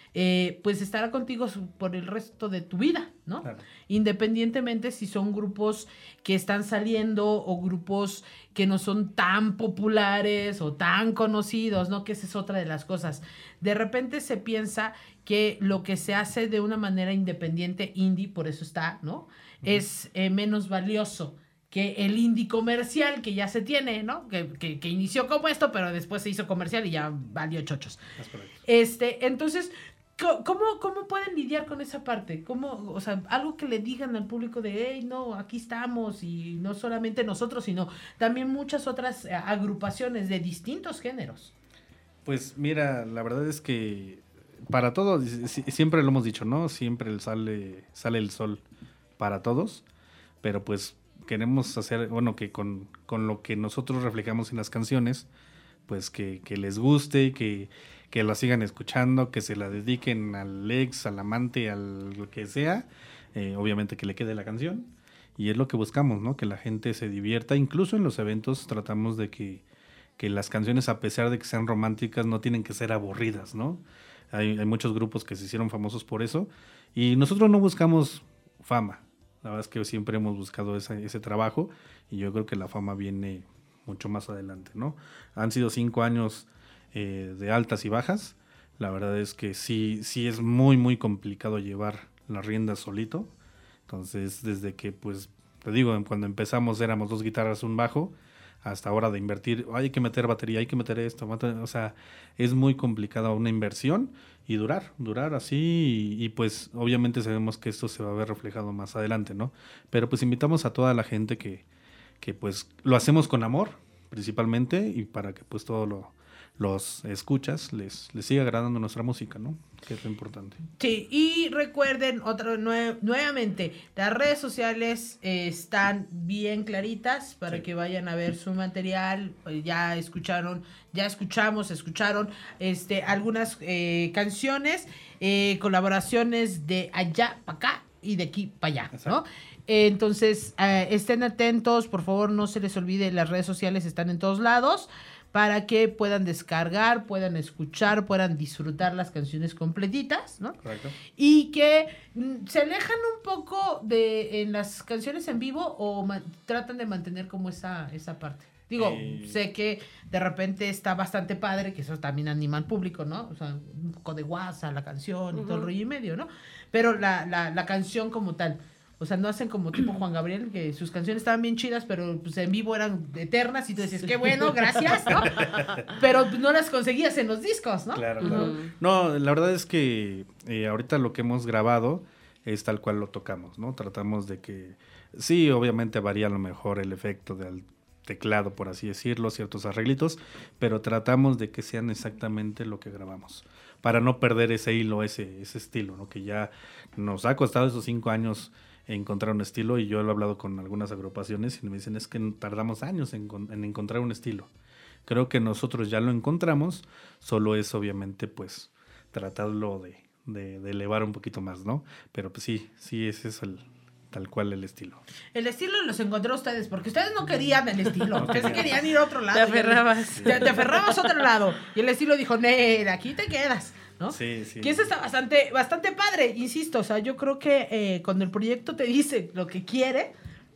eh, pues estará contigo por el resto de tu vida, ¿no? Claro. Independientemente si son grupos que están saliendo o grupos que no son tan populares o tan conocidos, ¿no? Que esa es otra de las cosas. De repente se piensa que lo que se hace de una manera independiente, indie, por eso está, ¿no? Uh-huh. Es eh, menos valioso que el indie comercial que ya se tiene, ¿no? Que, que, que inició como esto, pero después se hizo comercial y ya valió chochos. Este, entonces, ¿cómo, ¿cómo pueden lidiar con esa parte? ¿Cómo, o sea, algo que le digan al público de, hey, no, aquí estamos, y no solamente nosotros, sino también muchas otras agrupaciones de distintos géneros? Pues mira, la verdad es que para todos, siempre lo hemos dicho, ¿no? Siempre sale, sale el sol para todos, pero pues queremos hacer, bueno, que con, con lo que nosotros reflejamos en las canciones, pues que, que les guste, que, que la sigan escuchando, que se la dediquen al ex, al amante, al lo que sea, eh, obviamente que le quede la canción, y es lo que buscamos, ¿no? Que la gente se divierta, incluso en los eventos tratamos de que, que las canciones, a pesar de que sean románticas, no tienen que ser aburridas, ¿no? Hay, hay muchos grupos que se hicieron famosos por eso, y nosotros no buscamos fama. La verdad es que siempre hemos buscado ese, ese trabajo, y yo creo que la fama viene mucho más adelante, ¿no? Han sido cinco años eh, de altas y bajas. La verdad es que sí, sí es muy, muy complicado llevar las riendas solito. Entonces, desde que, pues, te digo, cuando empezamos éramos dos guitarras, un bajo, hasta ahora de invertir, hay que meter batería, hay que meter esto, o sea, es muy complicada una inversión y durar, durar así y, y pues obviamente sabemos que esto se va a ver reflejado más adelante, ¿no? Pero pues invitamos a toda la gente que, que pues lo hacemos con amor principalmente y para que pues todo lo los escuchas les, les siga agradando nuestra música, ¿no? Que es lo importante. Sí, y recuerden otra nue- nuevamente, las redes sociales eh, están bien claritas para sí. que vayan a ver su material. Ya escucharon, ya escuchamos, escucharon este algunas eh, canciones, eh, colaboraciones de allá para acá y de aquí para allá, exacto, ¿no? Entonces, eh, estén atentos, por favor, no se les olvide, las redes sociales están en todos lados, para que puedan descargar, puedan escuchar, puedan disfrutar las canciones completitas, ¿no? Correcto. Y que mm, se alejan un poco de en las canciones en vivo o ma- tratan de mantener como esa, esa parte. Digo, eh... sé que de repente está bastante padre, que eso también anima al público, ¿no? O sea, un poco de guasa, la canción y uh-huh. todo el rollo y medio, ¿no? Pero la, la, la canción como tal, o sea, no hacen como tipo Juan Gabriel, que sus canciones estaban bien chidas, pero pues en vivo eran eternas y tú decías, qué bueno, gracias, ¿no? Pero pues, no las conseguías en los discos, ¿no? Claro, claro. Uh-huh. No, la verdad es que eh, ahorita lo que hemos grabado es tal cual lo tocamos, ¿no? Tratamos de que, sí, obviamente varía a lo mejor el efecto del teclado, por así decirlo, ciertos arreglitos, pero tratamos de que sean exactamente lo que grabamos, para no perder ese hilo, ese, ese estilo, ¿no? Que ya nos ha costado esos cinco años encontrar un estilo, y yo lo he hablado con algunas agrupaciones y me dicen es que tardamos años en, en encontrar un estilo. Creo que nosotros ya lo encontramos, solo es obviamente pues tratarlo de, de, de elevar un poquito más, ¿no? Pero pues sí, sí ese es el tal cual el estilo. El estilo los encontró ustedes, porque ustedes no querían el estilo, ustedes querían ir a otro lado. Te aferrabas. Te, te aferrabas a otro lado, y el estilo dijo, nee, aquí te quedas, ¿no? Sí, sí. Que eso está bastante, bastante padre, insisto, o sea, yo creo que eh, cuando el proyecto te dice lo que quiere,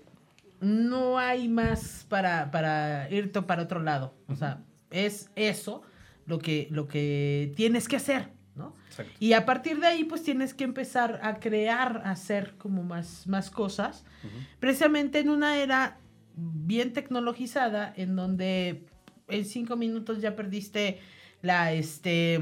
no hay más para, para irte para otro lado, o sea, es eso lo que, lo que tienes que hacer, ¿no? Exacto. Y a partir de ahí, pues tienes que empezar a crear, a hacer como más, más cosas, uh-huh. precisamente en una era bien tecnologizada, en donde en cinco minutos ya perdiste la, este,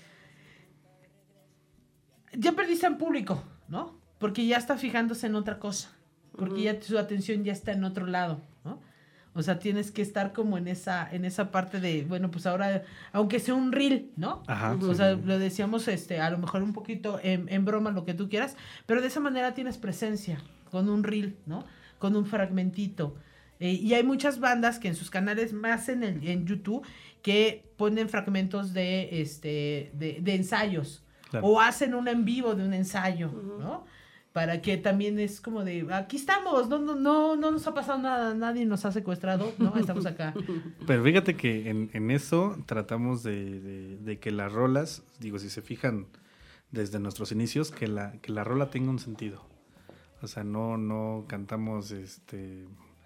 ya perdiste en público, ¿no? Porque ya está fijándose en otra cosa, porque uh-huh. ya su atención ya está en otro lado, ¿no? O sea, tienes que estar como en esa en esa parte de, bueno, pues ahora, aunque sea un reel, ¿no? Ajá, o sí. sea, lo decíamos este a lo mejor un poquito en, en broma, lo que tú quieras, pero de esa manera tienes presencia con un reel, ¿no? Con un fragmentito. Eh, y hay muchas bandas que en sus canales, más en el en YouTube, que ponen fragmentos de este de, de ensayos. Claro. O hacen un en vivo de un ensayo, uh-huh. ¿no? Para que también es como de, aquí estamos, no, no, no, no nos ha pasado nada, nadie nos ha secuestrado, ¿no? Estamos acá. Pero fíjate que en, en eso tratamos de, de, de que las rolas, digo, si se fijan desde nuestros inicios, que la, que la rola tenga un sentido. O sea, no, no cantamos este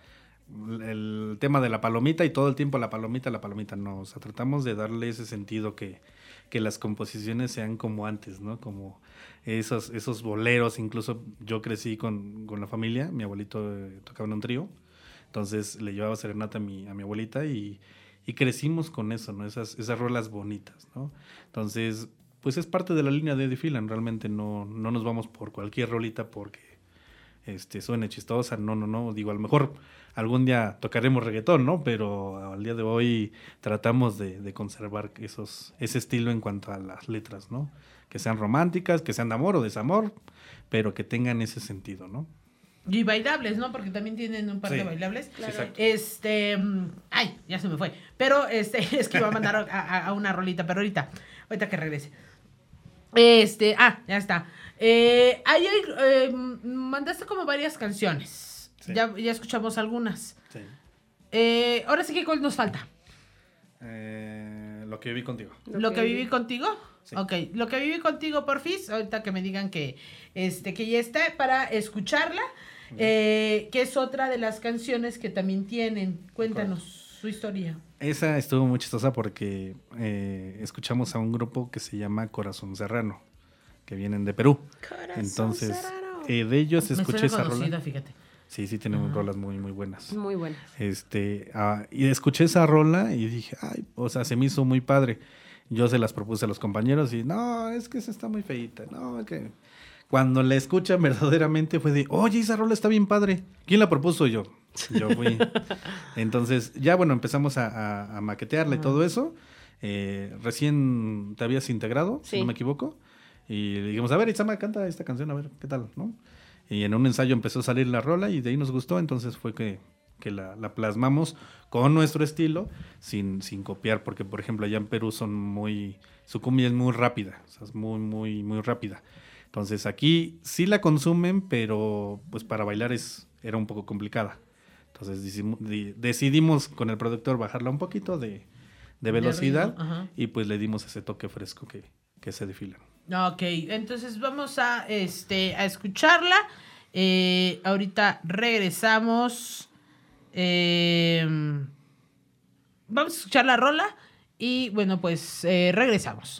el tema de la palomita y todo el tiempo la palomita, la palomita, no. O sea, tratamos de darle ese sentido que, que las composiciones sean como antes, ¿no? Como esos, esos boleros. Incluso yo crecí con, con la familia, mi abuelito eh, tocaba en un trío, entonces le llevaba serenata a mi, a mi abuelita y, y crecimos con eso, ¿no? Esas, esas rolas bonitas, ¿no? Entonces, pues es parte de la línea de Eddie Phelan, realmente no, no nos vamos por cualquier rolita porque este, suene chistosa, no, no, no, digo, a lo mejor algún día tocaremos reggaetón, ¿no? Pero al día de hoy tratamos de, de conservar esos, ese estilo en cuanto a las letras, ¿no? Que sean románticas, que sean de amor o desamor, pero que tengan ese sentido, ¿no? Y bailables, ¿no? Porque también tienen un par sí, de bailables. Claro. Exacto. Este, ay, ya se me fue. Pero este, es que iba a mandar a, a, a una rolita, pero ahorita, ahorita que regrese. Este, ah, ya está. Eh, ahí eh, mandaste como varias canciones. Sí. Ya, ya escuchamos algunas. Sí. Eh, ahora sí que ¿cuál nos falta? Eh, lo que viví contigo. ¿Lo, ¿Lo que, que viví contigo? Sí. Ok, lo que viví contigo, porfis. Ahorita que me digan que, este, que ya está para escucharla. Uh-huh. Eh, que es otra de las canciones que también tienen. Cuéntanos Correcto. Su historia. Esa estuvo muy chistosa porque eh, escuchamos a un grupo que se llama Corazón Serrano, que vienen de Perú. Corazón Entonces, eh, de ellos me escuché esa rola. Fíjate. Sí, sí, tienen uh-huh. rolas muy, muy buenas. Muy buenas. Este, uh, y escuché esa rola y dije, ay, o sea, se me hizo muy padre. Yo se las propuse a los compañeros y, no, es que esa está muy feita, no, es que... Cuando la escuchan verdaderamente fue de, oye, esa rola está bien padre. ¿Quién la propuso? Yo. Yo fui. Entonces, ya bueno, empezamos a, a, a maquetearle uh-huh. todo eso. Eh, recién te habías integrado, sí. si no me equivoco. Y le dijimos, a ver, Itzama, canta esta canción, a ver, ¿qué tal? ¿No? Y en un ensayo empezó a salir la rola y de ahí nos gustó. Entonces fue que, que la, la plasmamos con nuestro estilo, sin, sin copiar. Porque, por ejemplo, allá en Perú son muy... Su cumbia es muy rápida, o sea, es muy, muy, muy rápida. Entonces aquí sí la consumen, pero pues para bailar es, era un poco complicada. Entonces decidimos, decidimos con el productor bajarla un poquito de, de velocidad de y pues le dimos ese toque fresco que, que se desfilan. Ok, entonces vamos a, este, a escucharla. Eh, ahorita regresamos. Eh, vamos a escuchar la rola y bueno, pues eh, regresamos.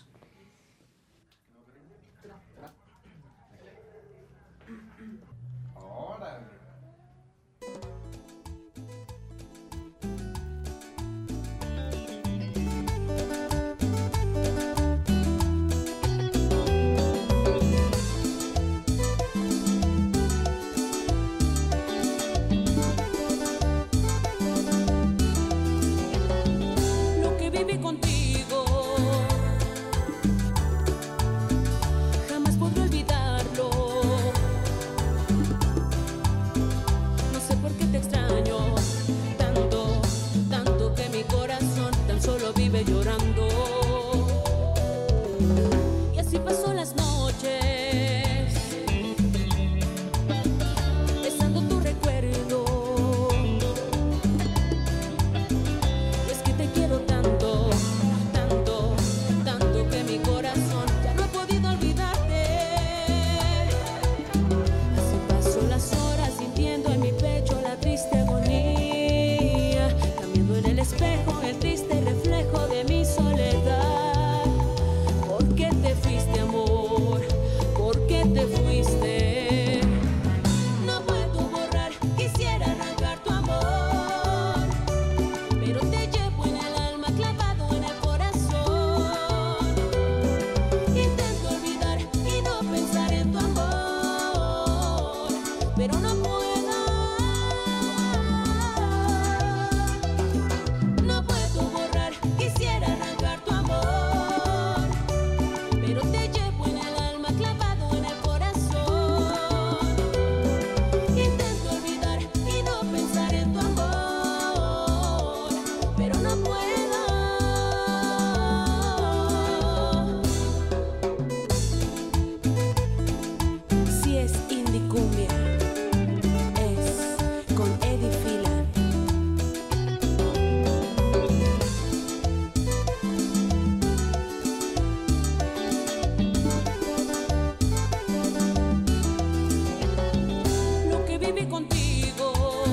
contigo.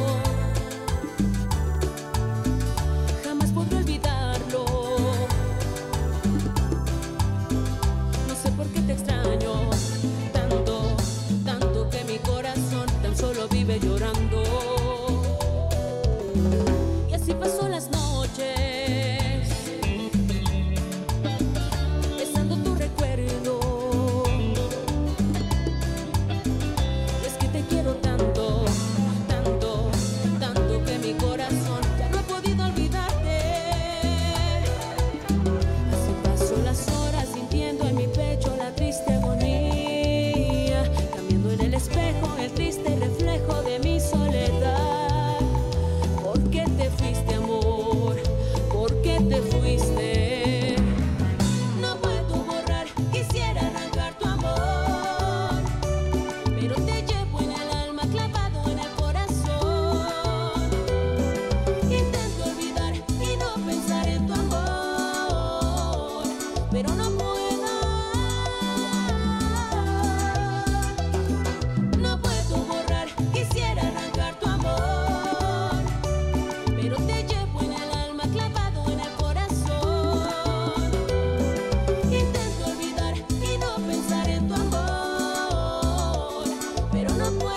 Jamás podré olvidarlo. No sé por qué te extraño tanto, tanto que mi corazón tan solo vive llorando. Y así pasó las noches, besando tu recuerdo. Y es que te quiero tanto, tanto, tanto que mi corazón ya no ha podido olvidarte. Así pasó las horas sintiendo en mi pecho la triste agonía, cambiando en el espejo el triste reflejo de mi soledad. ¿Por qué te fuiste, amor? ¿Por qué te fuiste? No puedo borrar, quisiera arrancar tu amor, pero te llevo en el alma, clavado en el corazón. Intento olvidar y no pensar en tu amor, pero no puedo. No puedo borrar, quisiera arrancar tu amor, pero te llevo en el alma, clavado en el corazón. Intento olvidar y no pensar en tu amor, pero no puedo.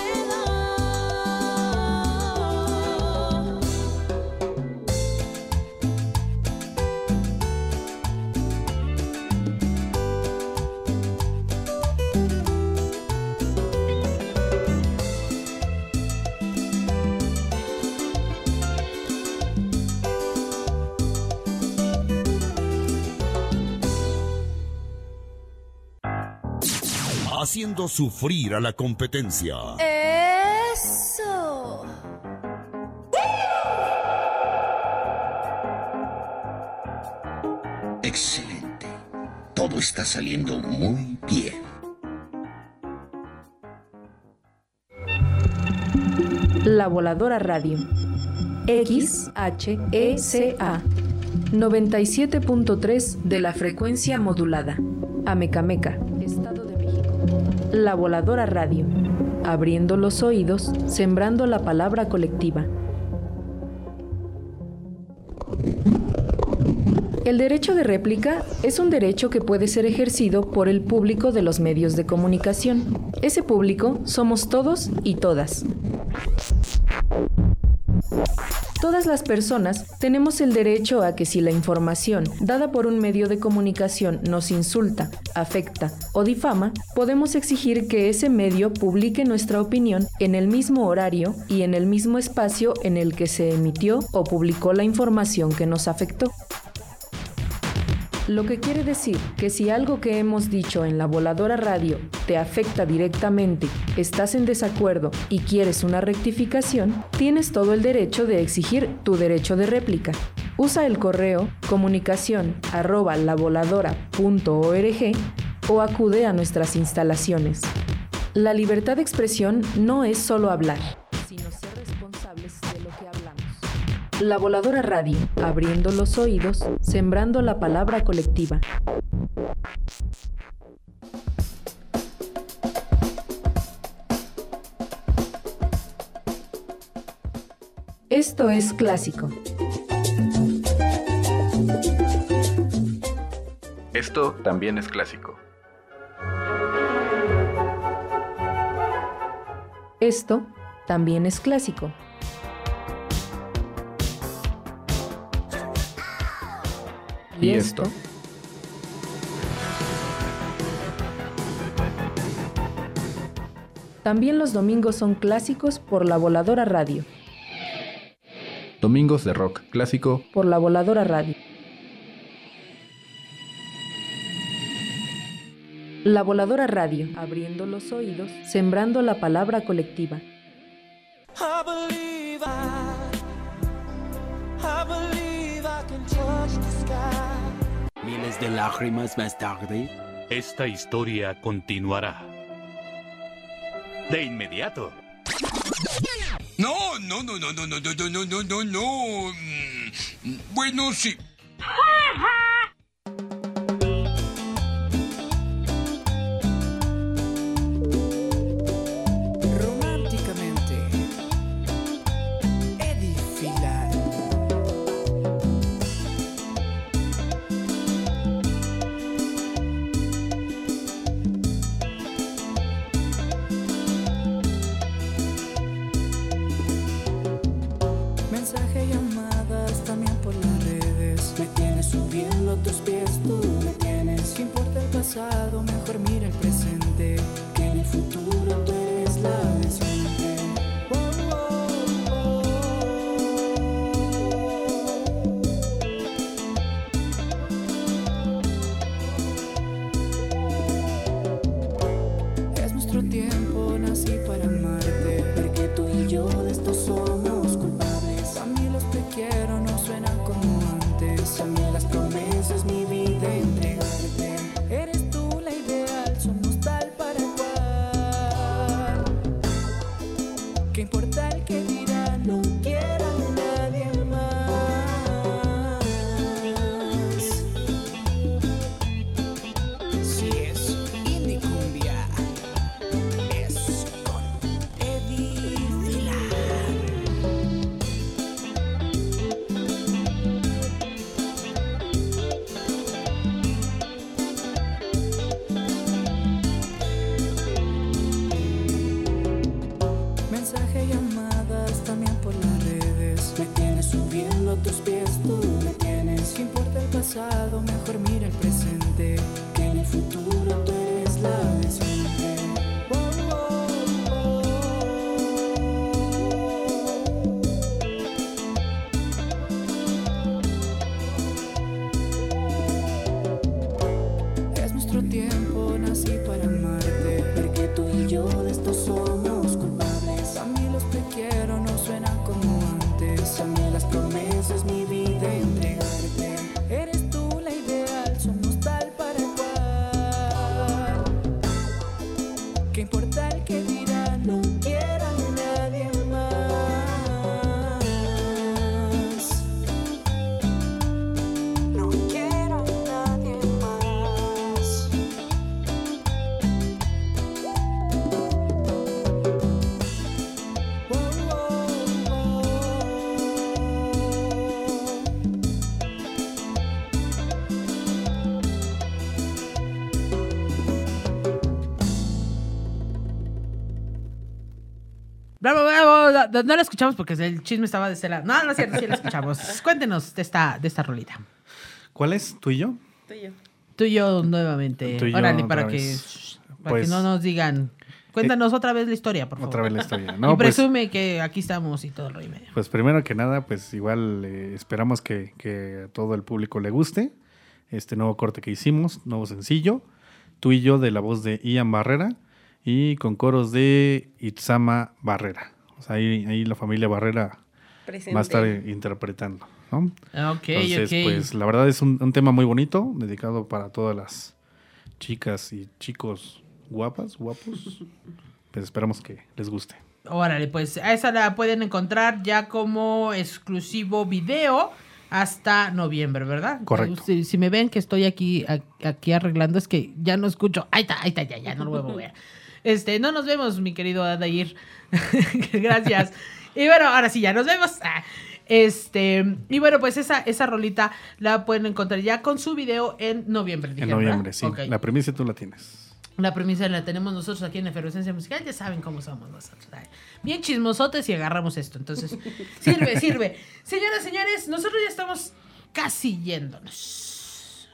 Haciendo sufrir a la competencia. Eso. Excelente. Todo está saliendo muy bien. La Voladora Radio. X H E C A noventa y siete punto tres de la frecuencia modulada. Amecameca, Estado de México. La Voladora Radio. Abriendo los oídos, sembrando la palabra colectiva. El derecho de réplica es un derecho que puede ser ejercido por el público de los medios de comunicación. Ese público somos todos y todas. Todas las personas tenemos el derecho a que si la información dada por un medio de comunicación nos insulta, afecta o difama, podemos exigir que ese medio publique nuestra opinión en el mismo horario y en el mismo espacio en el que se emitió o publicó la información que nos afectó. Lo que quiere decir que si algo que hemos dicho en La Voladora Radio te afecta directamente, estás en desacuerdo y quieres una rectificación, tienes todo el derecho de exigir tu derecho de réplica. Usa el correo comunicación arroba lavoladora punto org o acude a nuestras instalaciones. La libertad de expresión no es solo hablar, sino ser responsables de lo que hablamos. La Voladora Radio, abriendo los oídos, sembrando la palabra colectiva. Esto es clásico. Esto también es clásico. Esto también es clásico. Y esto. También los domingos son clásicos por La Voladora Radio. Domingos de rock clásico por La Voladora Radio. La Voladora Radio, abriendo los oídos, sembrando la palabra colectiva. I believe I, I believe I can touch the sky. Miles de lágrimas más tarde. Esta historia continuará. De inmediato. No, no, no, no, no, no, no, no, no, no, no. Mm, Bueno, sí. Románticamente. yo de esto somos culpables. A mí los te quiero no suenan como antes. A mí las promesas, mi vida entregarte. Eres tú la ideal, somos tal para cual. ¿Qué importa el que dirá? No quiero a nadie más. Si es indie cumbia, es con Eddie Vilar. Mensaje, llamadas, también por las redes. Me tienes subiendo a tus pies, tú me tienes. ¿Qué importa el pasado? Mejor mira el presente. Que en el futuro tú eres la de siempre. Oh, oh, oh. Es nuestro tiempo, nací para amarte. Ver que tú y yo de esto somos culpables. A mí los te quiero no suenan como antes. A mí las promesas, mi vida entregarte. Eres tú la ideal, somos tal para cual. ¿Qué importa el que dirá? No quiero a nadie más. No quiero a nadie más. Oh, oh, oh. Bravo, bravo. No, no la escuchamos porque el chisme estaba de ese lado. No, no es cierto, sí la escuchamos. Cuéntenos de esta, de esta rolita. ¿Cuál es? ¿Tú y yo? Tú y yo. Tú y yo nuevamente. Tú y yo Órale, otra para, que, vez. para Pues, que no nos digan. Cuéntanos otra vez la historia, por favor. Otra vez la historia. y No, pues, presume que aquí estamos y todo el rollo y medio. pues primero que nada, pues igual eh, esperamos que, que a todo el público le guste este nuevo corte que hicimos, nuevo sencillo. Tú y yo, de la voz de Ian Barrera y con coros de Itzama Barrera. O sea, ahí, ahí la familia Barrera Presente. va a estar eh, interpretando, ¿no? Ok, Entonces, ok. pues la verdad es un, un tema muy bonito, dedicado para todas las chicas y chicos guapas, guapos. Pues esperamos que les guste. Órale, pues a esa la pueden encontrar ya como exclusivo video hasta noviembre, ¿verdad? Correcto. Si, si me ven que estoy aquí, a- aquí arreglando, es que ya no escucho. Ahí está, ahí está, ya, ya, no lo voy a mover. Este, no nos vemos, mi querido Adair. Gracias. Y bueno, ahora sí, ya nos vemos. Ah, Este, y bueno, pues esa, esa rolita la pueden encontrar ya con su video en noviembre. En dijeron, noviembre, ¿verdad? sí. Ok. La primicia tú la tienes. La premisa la tenemos nosotros aquí en Efervescencia Musical. Ya saben cómo somos nosotros. Ay, bien chismosotes y agarramos esto. Entonces, sirve, sirve. Señoras, señores, nosotros ya estamos casi yéndonos.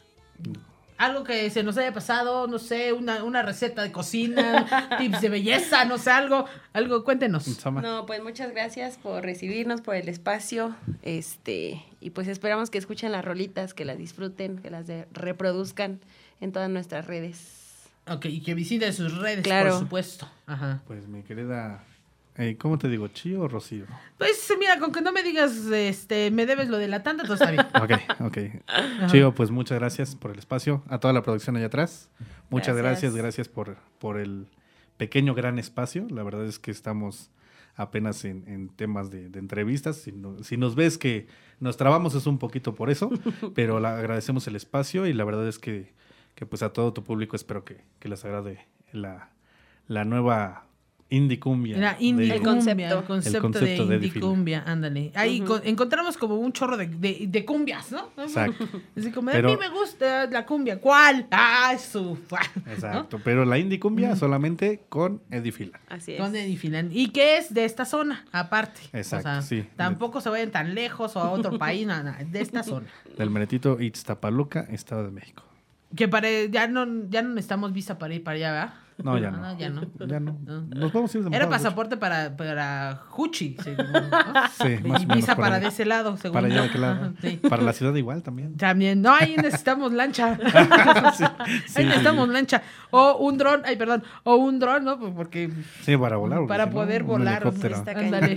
Algo que se nos haya pasado, no sé, una, una receta de cocina, tips de belleza, no sé, algo, algo, cuéntenos. No, pues muchas gracias por recibirnos, por el espacio, este, y pues esperamos que escuchen las rolitas, que las disfruten, que las de- reproduzcan en todas nuestras redes. Ok, y que visiten sus redes, Claro. por supuesto. Ajá. Pues mi querida, eh, ¿cómo te digo? ¿Chío o Rocío? Pues mira, con que no me digas, este, me debes lo de la tanda, todo está bien. Ok, ok. Chío, pues muchas gracias por el espacio. A toda la producción allá atrás. Muchas Gracias. gracias, gracias por, por el pequeño gran espacio. La verdad es que estamos apenas en, en temas de, de entrevistas. Si, no- si nos ves que nos trabamos es un poquito por eso, pero la, agradecemos el espacio y la verdad es que, que pues a todo tu público espero que, que les agrade la, la nueva indie cumbia. La indie de- El cumbia, concepto. el concepto, El concepto de de indie Eddie Fila. cumbia, ándale. Ahí Ujú. con- encontramos como un chorro de, de, de cumbias, ¿no? Exacto. Así como, Pero- a mí me gusta la cumbia. ¿Cuál? Ah, su. Exacto, pero la indie cumbia solamente con Eddie Fila. Así es. Con Eddie Filan. ¿Y qué es de esta zona, aparte? Exacto, O sea, sí. tampoco se vayan tan lejos o a otro país, nada, nada, de esta zona. Del meretito Ixtapaluca, Estado de México. Que para, ya no, ya no necesitamos visa para ir para allá, ¿verdad? No, ya no. no, ya no. Ya no. Nos vamos a ir de Era mojado, pasaporte para, para Juchi, según, ¿no? Sí, y más o menos visa por para ahí. de ese lado, según. Para allá yo. de qué lado. Ajá, sí. Para la ciudad igual también. También. No, ahí necesitamos lancha. Sí, sí, ahí necesitamos sí. lancha. O un dron, ay, perdón. O un dron, ¿no? Pues porque. Sí, para volar. Para porque si no, poder un volar. helicóptero. Está ándale.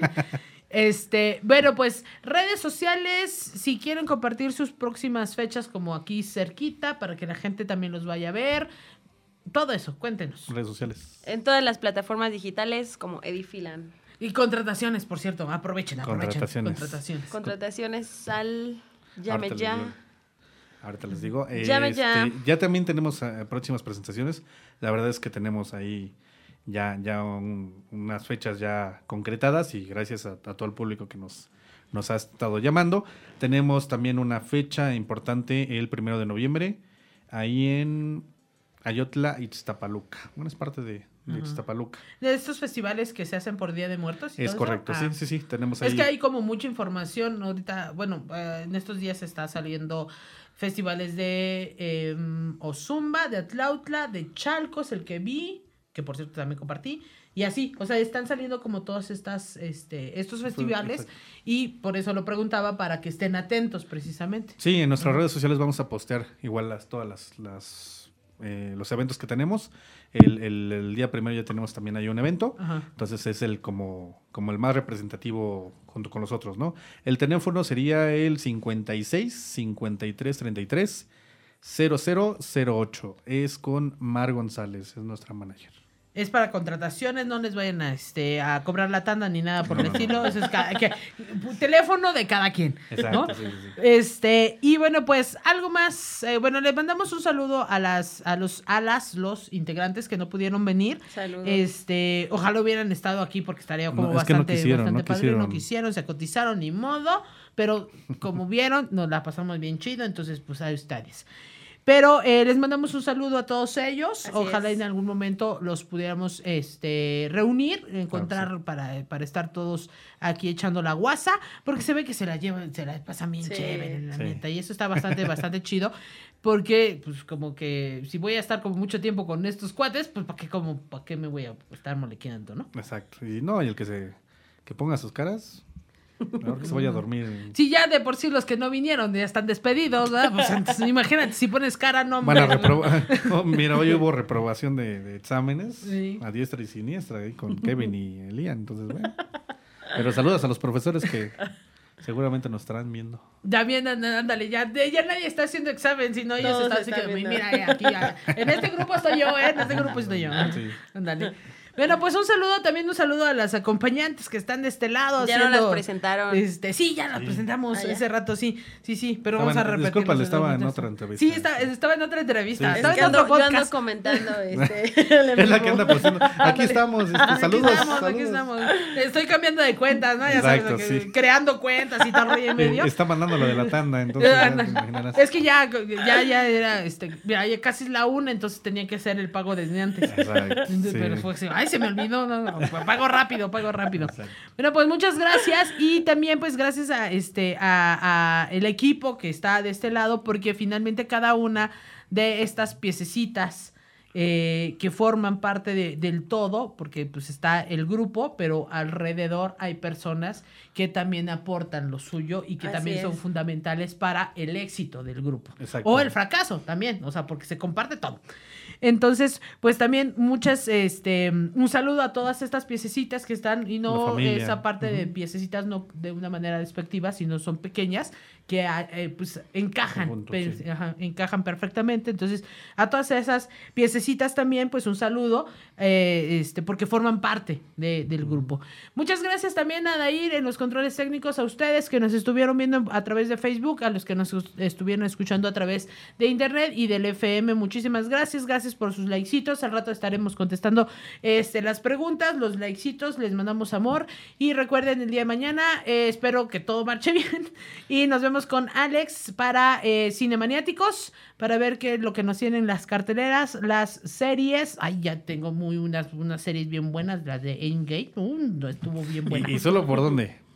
Este, bueno, pues redes sociales, si quieren compartir sus próximas fechas como aquí cerquita, para que la gente también los vaya a ver. Todo eso, cuéntenos. Redes sociales. En todas las plataformas digitales como Edifilan. Y contrataciones, por cierto, aprovechen, aprovechen. Contrataciones. Contrataciones. Contrataciones al Llame Ahorita les Ya. digo. Ahorita les digo. Llame Este, ya. Ya también tenemos eh, próximas presentaciones. La verdad es que tenemos ahí ya, ya un- unas fechas ya concretadas y gracias a, a todo el público que nos, nos ha estado llamando. Tenemos también una fecha importante el primero de noviembre ahí en Ayotla, Ixtapaluca. Bueno, es parte de, de Ajá. Ixtapaluca. De estos festivales que se hacen por Día de Muertos. y Es todo eso. correcto, Ah. sí, sí, sí. Tenemos ahí. Es que hay como mucha información ahorita, bueno, eh, en estos días está saliendo festivales de eh, Ozumba, de Atlautla, de Chalcos, el que vi, que por cierto también compartí, y así, o sea, están saliendo como todas estas, este, estos festivales, Exacto. y por eso lo preguntaba, para que estén atentos precisamente. Sí, en nuestras Ajá. redes sociales vamos a postear igual las, todas las, las eh, los eventos que tenemos. El, el- el día primero ya tenemos también ahí un evento. Ajá. Entonces es el como, como el más representativo junto con los otros, ¿no? El teléfono sería el cincuenta y seis, cincuenta y tres, treinta y tres, cero cero cero ocho. Es con Mar González, es nuestra manager. Es para contrataciones, no les vayan a, este, a cobrar la tanda ni nada por el estilo. Eso es ca- que- teléfono de cada quien. Exacto, ¿no? sí, sí, sí. Este, y bueno, pues algo más. eh, bueno, le mandamos un saludo a las, a los, a las, los integrantes que no pudieron venir. Saludos. Este, ojalá hubieran estado aquí porque estaría como No, es que no bastante, quisieron, bastante no padre. quisieron. No quisieron, se cotizaron, ni modo. Pero como vieron, nos la pasamos bien chido. Entonces, pues a ustedes. Pero eh, les mandamos un saludo a todos ellos. Así Ojalá es. en algún momento los pudiéramos este, reunir, encontrar para, para estar todos aquí echando la guasa, porque se ve que se la llevan, se la pasan bien Sí. chévere, la Sí. neta. Y eso está bastante, bastante chido, porque pues como que si voy a estar como mucho tiempo con estos cuates, pues ¿para qué, como, para qué me voy a estar molequeando, no? Exacto. Y no, y el que se que ponga sus caras, mejor que se vaya a dormir. Si ya de por sí los que no vinieron ya están despedidos, ¿verdad? Pues entonces, imagínate, si pones cara, no Van a hombre, reprobar. Oh, mira, hoy hubo reprobación de, de exámenes Sí. a diestra y siniestra ahí con Kevin y Elian. Entonces, bueno. Pero saludos a los profesores que seguramente nos estarán viendo. Ya bien, anda- ándale, ya, de- ya nadie está haciendo examen, sino ellos Todos están así están que, viendo. mira, eh, aquí, ya, en este grupo estoy yo, ¿eh? En este grupo estoy yo. Sí. Ándale. Bueno, pues un saludo, también un saludo a las acompañantes que están de este lado. Ya no haciendo, las presentaron. Este, sí, ya las Sí. presentamos Ah, ya. ese rato, sí, sí, sí, pero Estaba vamos a en- repetir. disculpa, le estaba en otra entrevista. Sí, está- estaba en otra entrevista. Sí, sí. Estaba Es en que otro ando, yo ando podcast. comentando este. el Es la en que vivo. anda postando. Aquí estamos, este, Aquí saludos. estamos, saludos. aquí estamos. Estoy cambiando de cuentas, ¿no? Ya Exacto, sabes, que- sí. creando cuentas y tal rollo en medio. Eh, Está mandando lo de la tanda, entonces ya te imaginarás. Es que ya, ya, ya era, este, ya, ya casi es la una, entonces tenía que hacer el pago desde antes. Exacto, Entonces, sí. Pero fue así, ay, se me olvidó, no, no, pago rápido, pago rápido. Bueno, pues muchas gracias y también pues gracias a este, a, a el equipo que está de este lado, porque finalmente cada una de estas piececitas eh, que forman parte de- del todo, porque pues está el grupo, pero alrededor hay personas que también aportan lo suyo y que Así también son es. fundamentales para el éxito del grupo. Exacto. O el fracaso también, o sea, porque se comparte todo. Entonces, pues también muchas, este, un saludo a todas estas piececitas que están, y La no familia. esa parte de Ujú. piececitas no de una manera despectiva, sino son pequeñas que ah, eh, pues encajan, Conjunto, pe- sí. ajá, encajan perfectamente. Entonces, a todas esas piececitas también, pues un saludo, eh, este, porque forman parte de- del grupo. Muchas gracias también a Dair en los controles técnicos, a ustedes que nos estuvieron viendo a través de Facebook, a los que nos us- estuvieron escuchando a través de internet y del F M. Muchísimas gracias, gracias por sus likecitos. Al rato estaremos contestando este, las preguntas, los likecitos, les mandamos amor. Y recuerden, el día de mañana, eh, espero que todo marche bien. Y nos vemos con Alex para eh, Cinemaniáticos, para ver qué es lo que nos tienen las carteleras, las series. Ay, ya tengo muy unas, unas series bien buenas, las de Endgame. Uh, no estuvo bien buena. ¿Y, y solo por dónde?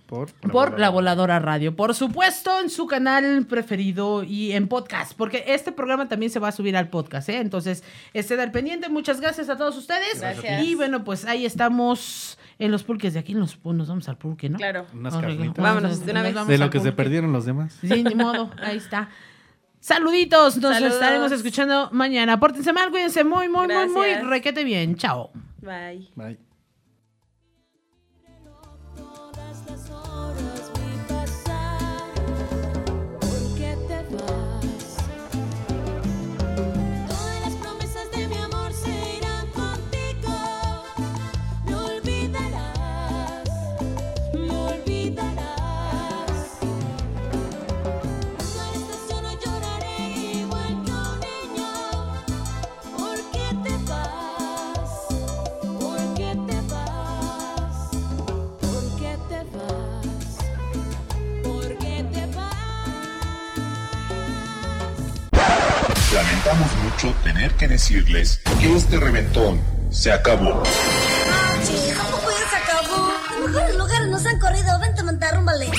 Por, por La Voladora Radio. Por supuesto, en su canal preferido y en podcast, porque este programa también se va a subir al podcast, ¿eh? Entonces, estén al pendiente. Muchas gracias a todos ustedes. Gracias. Y bueno, pues ahí estamos en los pulques. De aquí nos, nos vamos al pulque, ¿no? Claro. Unas Vamos, carnitas. Vámonos de una vez. Vamos De al lo que pulque. se perdieron los demás. Sí, ni modo. Ahí está. Saluditos. Nos Saludos. estaremos escuchando mañana. Pórtense mal, cuídense muy, muy, muy, muy. Gracias. Requete bien. Chao. Bye. Bye. Todas las horas vi pasar. ¿Por qué te vas? Todas las promesas de mi amor se irán contigo. Me olvidarás, me olvidarás. Cuando a la estación hoy lloraré igual que un niño. ¿Por qué te vas? ¿Por qué te vas? ¿Por qué te vas? ¿Por qué te vas? Lamentamos mucho tener que decirles que este reventón se acabó. Che, ¿cómo pues se acabó? Los mejores lugares nos han corrido. Vente a montar, rúmbale.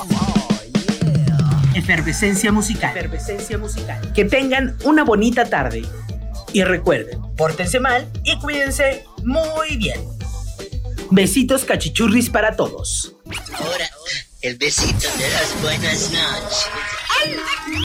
Efervescencia musical. Efervescencia musical. Que tengan una bonita tarde. Y recuerden, pórtense mal y cuídense muy bien. Besitos cachichurris para todos. Ahora, el besito de las buenas noches.